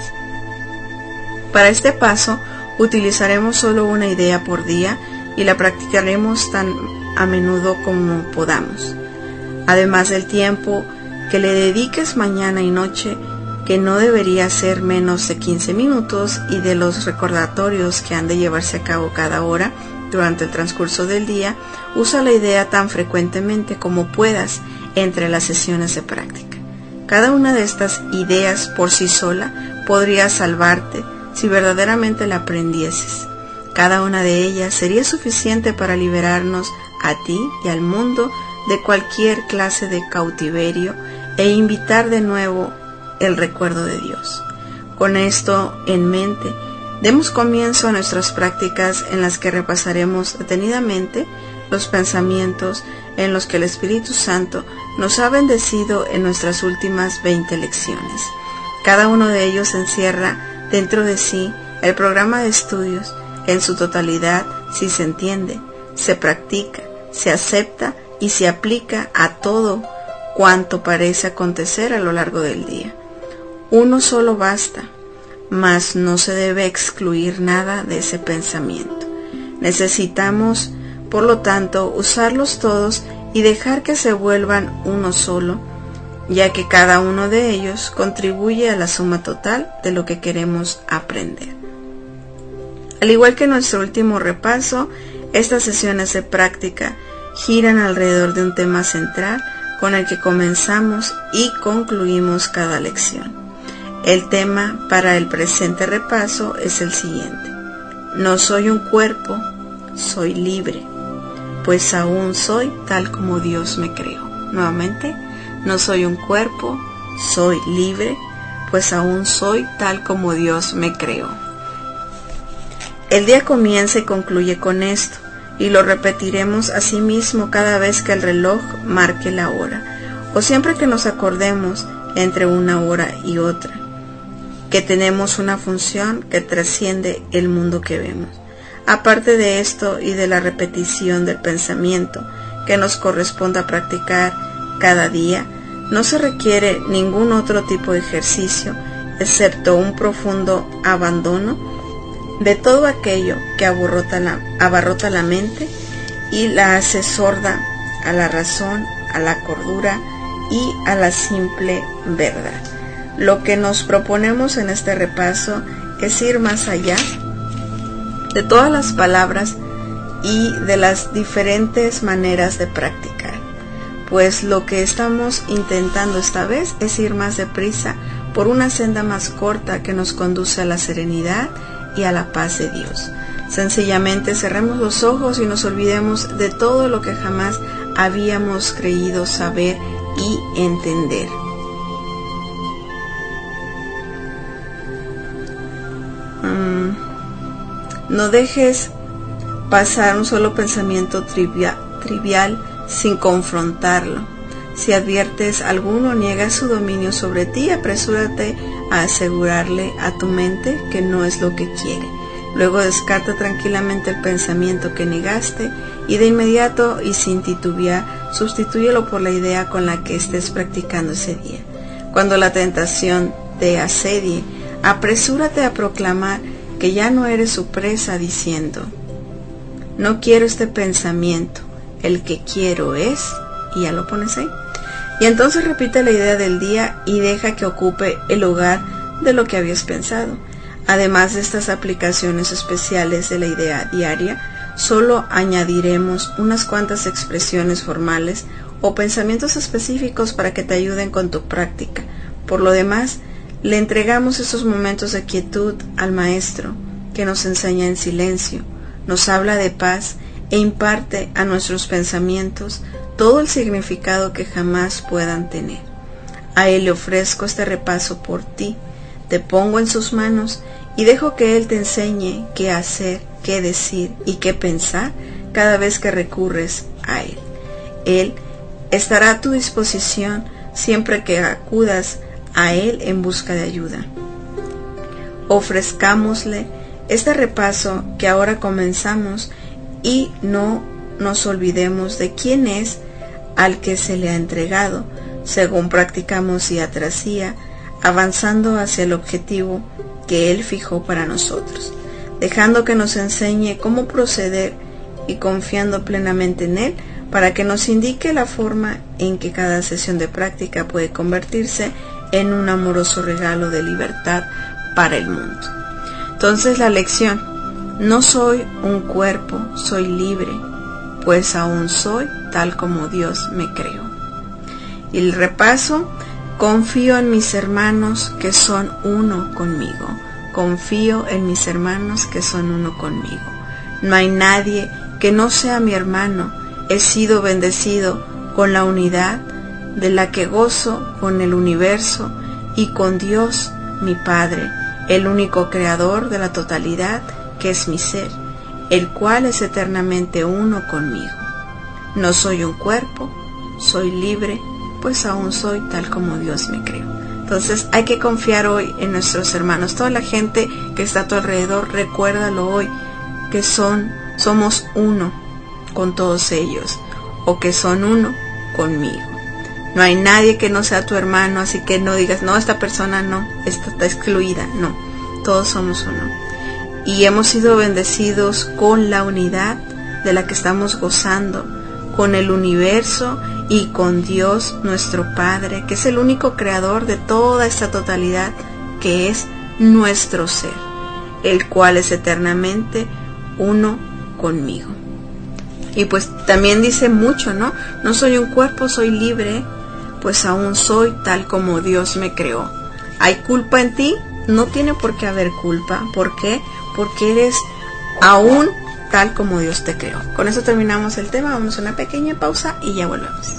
Para este paso utilizaremos solo una idea por día y la practicaremos tan a menudo como podamos. Además del tiempo que le dediques mañana y noche, que no debería ser menos de quince minutos, y de los recordatorios que han de llevarse a cabo cada hora durante el transcurso del día, usa la idea tan frecuentemente como puedas entre las sesiones de práctica. Cada una de estas ideas por sí sola podría salvarte si verdaderamente la aprendieses. Cada una de ellas sería suficiente para liberarnos a ti y al mundo de cualquier clase de cautiverio e invitar de nuevo el recuerdo de Dios. Con esto en mente, demos comienzo a nuestras prácticas en las que repasaremos detenidamente los pensamientos en los que el Espíritu Santo nos ha bendecido en nuestras últimas veinte lecciones. Cada uno de ellos encierra dentro de sí el programa de estudios en su totalidad si se entiende, se practica, se acepta y se aplica a todo cuanto parece acontecer a lo largo del día. Uno solo basta, mas no se debe excluir nada de ese pensamiento. Necesitamos, por lo tanto, usarlos todos y dejar que se vuelvan uno solo, ya que cada uno de ellos contribuye a la suma total de lo que queremos aprender. Al igual que nuestro último repaso, estas sesiones de práctica giran alrededor de un tema central con el que comenzamos y concluimos cada lección. El tema para el presente repaso es el siguiente: no soy un cuerpo, soy libre, pues aún soy tal como Dios me creó. Nuevamente, no soy un cuerpo, soy libre, pues aún soy tal como Dios me creó. El día comienza y concluye con esto, y lo repetiremos asimismo cada vez que el reloj marque la hora, o siempre que nos acordemos entre una hora y otra, que tenemos una función que trasciende el mundo que vemos. Aparte de esto y de la repetición del pensamiento que nos corresponda practicar cada día, no se requiere ningún otro tipo de ejercicio, excepto un profundo abandono de todo aquello que abarrota la, abarrota la mente y la hace sorda a la razón, a la cordura y a la simple verdad. Lo que nos proponemos en este repaso es ir más allá de todas las palabras y de las diferentes maneras de practicar, pues lo que estamos intentando esta vez es ir más deprisa por una senda más corta que nos conduce a la serenidad y a la paz de Dios. Sencillamente cerremos los ojos y nos olvidemos de todo lo que jamás habíamos creído saber y entender. Mm, no dejes pasar un solo pensamiento trivia, trivial sin confrontarlo. Si adviertes alguno niega su dominio sobre ti, apresúrate a asegurarle a tu mente que no es lo que quiere. Luego descarta tranquilamente el pensamiento que negaste y de inmediato y sin titubear, sustitúyelo por la idea con la que estés practicando ese día. Cuando la tentación te asedie, apresúrate a proclamar que ya no eres su presa diciendo: no quiero este pensamiento, el que quiero es, y ya lo pones ahí. Y entonces repite la idea del día y deja que ocupe el lugar de lo que habías pensado. Además de estas aplicaciones especiales de la idea diaria, solo añadiremos unas cuantas expresiones formales o pensamientos específicos para que te ayuden con tu práctica. Por lo demás, le entregamos esos momentos de quietud al Maestro, que nos enseña en silencio, nos habla de paz e imparte a nuestros pensamientos todo el significado que jamás puedan tener. A Él le ofrezco este repaso por ti, te pongo en sus manos y dejo que Él te enseñe qué hacer, qué decir y qué pensar cada vez que recurres a Él. Él estará a tu disposición siempre que acudas a Él en busca de ayuda. Ofrezcámosle este repaso que ahora comenzamos y no nos olvidemos de quién es al que se le ha entregado, según practicamos día tras día, avanzando hacia el objetivo que Él fijó para nosotros, dejando que nos enseñe cómo proceder y confiando plenamente en Él para que nos indique la forma en que cada sesión de práctica puede convertirse en un amoroso regalo de libertad para el mundo. Entonces la lección: no soy un cuerpo, soy libre, pues aún soy tal como Dios me creó. Y el repaso: confío en mis hermanos que son uno conmigo. Confío en mis hermanos que son uno conmigo. No hay nadie que no sea mi hermano. He sido bendecido con la unidad de la que gozo con el universo y con Dios, mi Padre, el único creador de la totalidad, que es mi ser, el cual es eternamente uno conmigo. No soy un cuerpo, soy libre, pues aún soy tal como Dios me creó. Entonces hay que confiar hoy en nuestros hermanos. Toda la gente que está a tu alrededor, recuérdalo hoy, que son, somos uno con todos ellos, o que son uno conmigo. No hay nadie que no sea tu hermano, así que no digas, no, esta persona no, esta está excluida. No, todos somos uno. Y hemos sido bendecidos con la unidad de la que estamos gozando, con el universo y con Dios nuestro Padre, que es el único creador de toda esta totalidad, que es nuestro ser, el cual es eternamente uno conmigo. Y pues también dice mucho, ¿no? No soy un cuerpo, soy libre, pues aún soy tal como Dios me creó. ¿Hay culpa en ti? No tiene por qué haber culpa. ¿Por qué? Porque eres aún tal como Dios te creó. Con eso terminamos el tema. Vamos a una pequeña pausa y ya volvemos.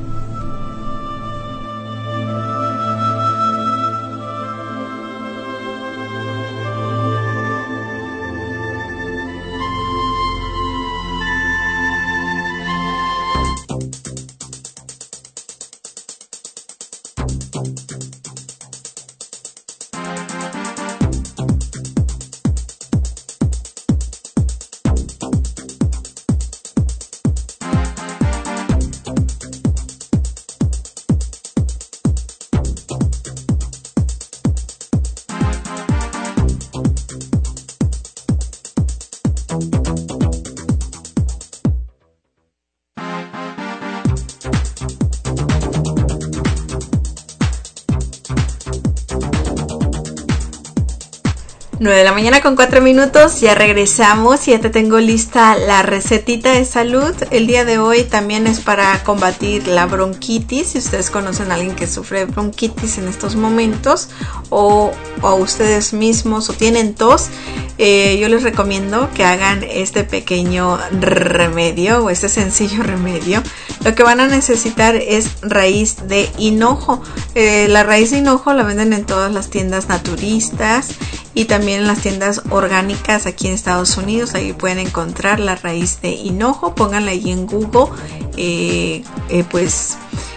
nueve de la mañana con cuatro minutos, ya regresamos y ya te tengo lista la recetita de salud. El día de hoy también es para combatir la bronquitis. Si ustedes conocen a alguien que sufre de bronquitis en estos momentos, o, o ustedes mismos, o tienen tos, eh, yo les recomiendo que hagan este pequeño remedio o este sencillo remedio. Lo que van a necesitar es raíz de hinojo. Eh, la raíz de hinojo la venden en todas las tiendas naturistas y también en las tiendas orgánicas aquí en Estados Unidos. Ahí pueden encontrar la raíz de hinojo. Pónganla ahí en Google, eh, eh, pues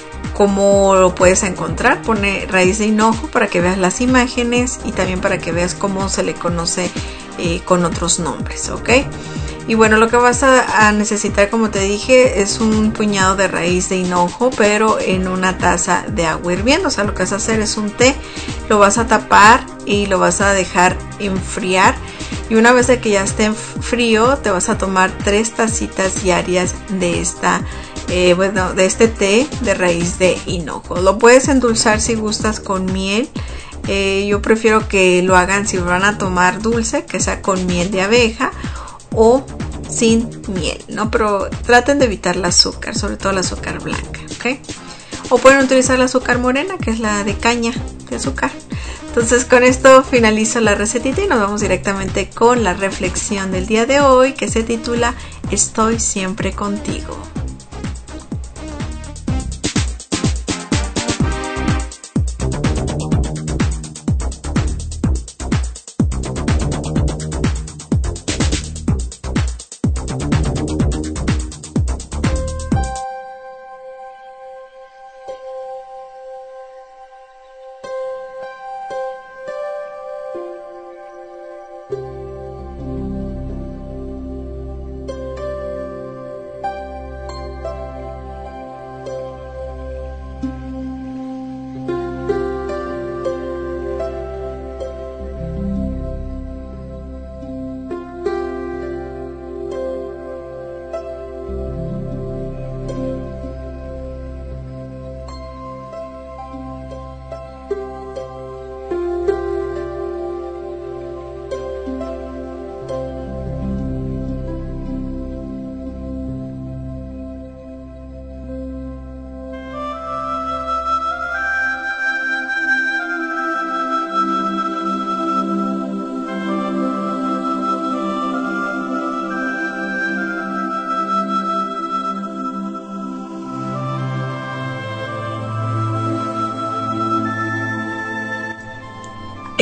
cómo lo puedes encontrar. Pone raíz de hinojo para que veas las imágenes y también para que veas cómo se le conoce eh, con otros nombres, ¿ok? Y bueno, lo que vas a, a necesitar, como te dije, es un puñado de raíz de hinojo, pero en una taza de agua hirviendo. O sea, lo que vas a hacer es un té, lo vas a tapar y lo vas a dejar enfriar. Y una vez de que ya esté frío, te vas a tomar tres tacitas diarias de esta, eh, bueno, de este té de raíz de hinojo. Lo puedes endulzar si gustas con miel. Eh, yo prefiero que lo hagan, si van a tomar dulce, que sea con miel de abeja o sin miel, ¿no? Pero traten de evitar el azúcar, sobre todo el azúcar blanca, ¿ok? O pueden utilizar el azúcar morena, que es la de caña de azúcar. Entonces con esto finalizo la recetita y nos vamos directamente con la reflexión del día de hoy, que se titula Estoy siempre contigo.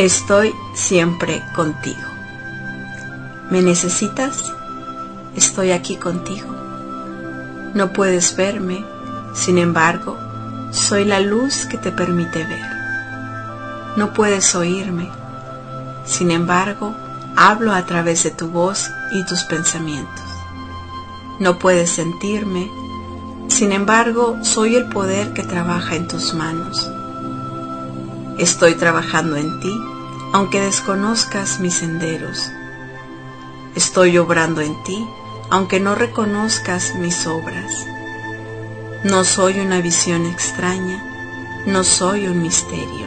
Estoy siempre contigo. ¿Me necesitas? Estoy aquí contigo. No puedes verme, sin embargo, soy la luz que te permite ver. No puedes oírme, sin embargo, hablo a través de tu voz y tus pensamientos. No puedes sentirme, sin embargo, soy el poder que trabaja en tus manos. Estoy trabajando en ti, aunque desconozcas mis senderos. Estoy obrando en ti, aunque no reconozcas mis obras. No soy una visión extraña, no soy un misterio.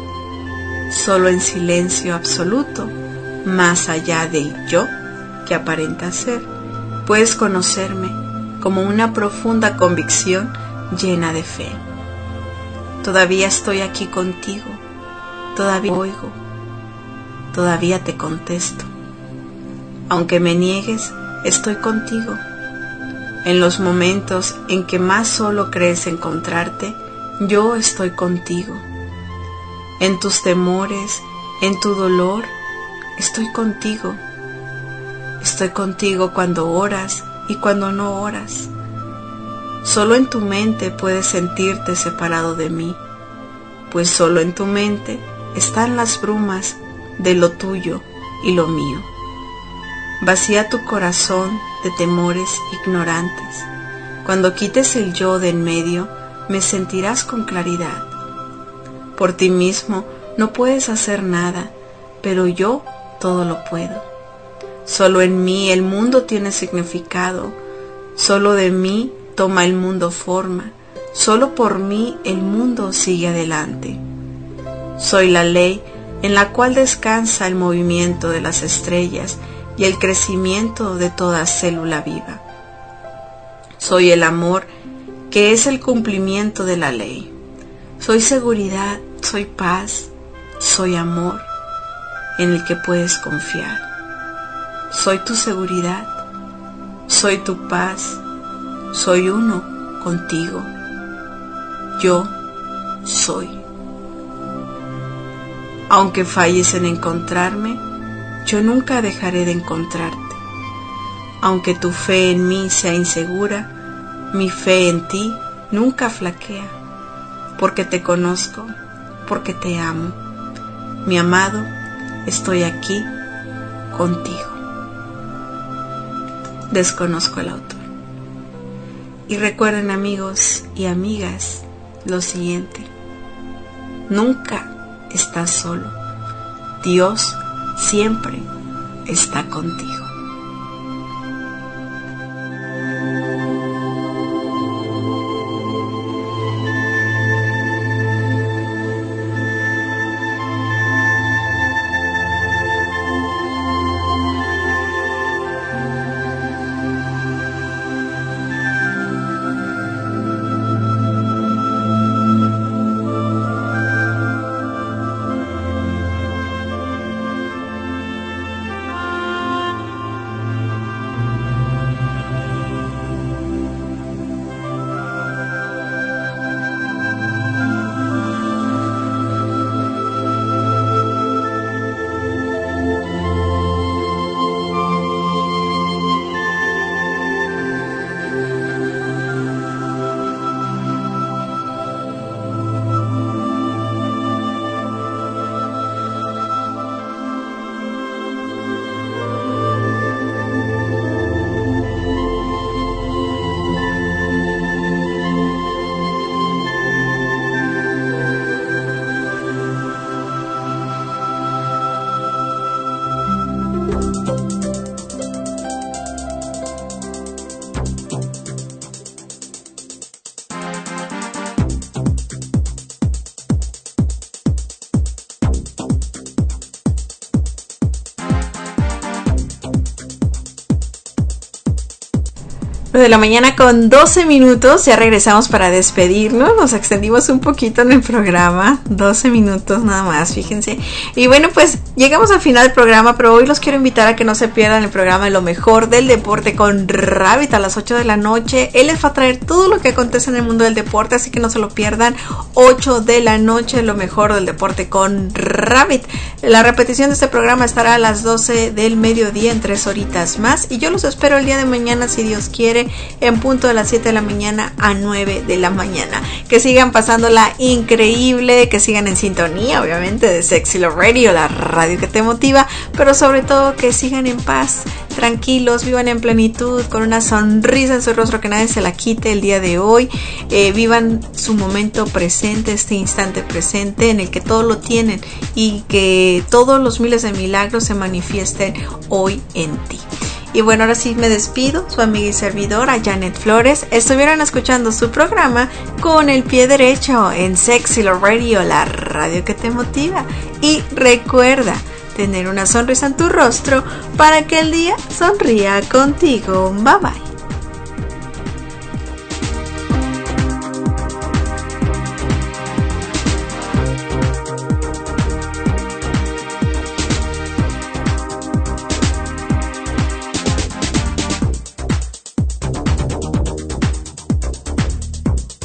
Solo en silencio absoluto, más allá del yo que aparenta ser, puedes conocerme como una profunda convicción llena de fe. Todavía estoy aquí contigo, todavía oigo, todavía te contesto. Aunque me niegues, estoy contigo. En los momentos en que más solo crees encontrarte, yo estoy contigo. En tus temores, en tu dolor, estoy contigo. Estoy contigo cuando oras y cuando no oras. Solo en tu mente puedes sentirte separado de mí, pues solo en tu mente están las brumas de lo tuyo y lo mío. Vacía tu corazón de temores ignorantes. Cuando quites el yo de en medio, me sentirás con claridad. Por ti mismo no puedes hacer nada, pero yo todo lo puedo. Solo en mí el mundo tiene significado, solo de mí toma el mundo forma, solo por mí el mundo sigue adelante. Soy la ley en la cual descansa el movimiento de las estrellas y el crecimiento de toda célula viva. Soy el amor que es el cumplimiento de la ley. Soy seguridad, soy paz, soy amor en el que puedes confiar. Soy tu seguridad, soy tu paz, soy uno contigo. Yo soy. Aunque falles en encontrarme, yo nunca dejaré de encontrarte. Aunque tu fe en mí sea insegura, mi fe en ti nunca flaquea, porque te conozco, porque te amo. Mi amado, estoy aquí contigo. Desconozco el autor. Y recuerden, amigos y amigas, lo siguiente: nunca estás solo. Dios siempre está contigo. nueve de la mañana con doce minutos, ya regresamos para despedirnos, nos extendimos un poquito en el programa, doce minutos nada más, fíjense. Y bueno, pues llegamos al final del programa, pero hoy los quiero invitar a que no se pierdan el programa de Lo Mejor del Deporte con Rabbit a las ocho de la noche. Él les va a traer todo lo que acontece en el mundo del deporte, así que no se lo pierdan. Ocho de la noche, Lo Mejor del Deporte con Rabbit. La repetición de este programa estará a las doce del mediodía en tres horitas más, y yo los espero el día de mañana, si Dios quiere, en punto de las siete de la mañana a nueve de la mañana. Que sigan pasándola increíble, que sigan en sintonía, obviamente, de Sexy Love Radio, la radio que te motiva, pero sobre todo que sigan en paz, tranquilos, vivan en plenitud, con una sonrisa en su rostro, que nadie se la quite el día de hoy. Eh, vivan su momento presente, este instante presente en el que todo lo tienen, y que todos los miles de milagros se manifiesten hoy en ti. Y bueno, ahora sí me despido, su amiga y servidora Janet Flores. Estuvieron escuchando su programa Con el Pie Derecho en Sexy Love Radio, la radio que te motiva. Y recuerda tener una sonrisa en tu rostro para que el día sonría contigo. Bye bye.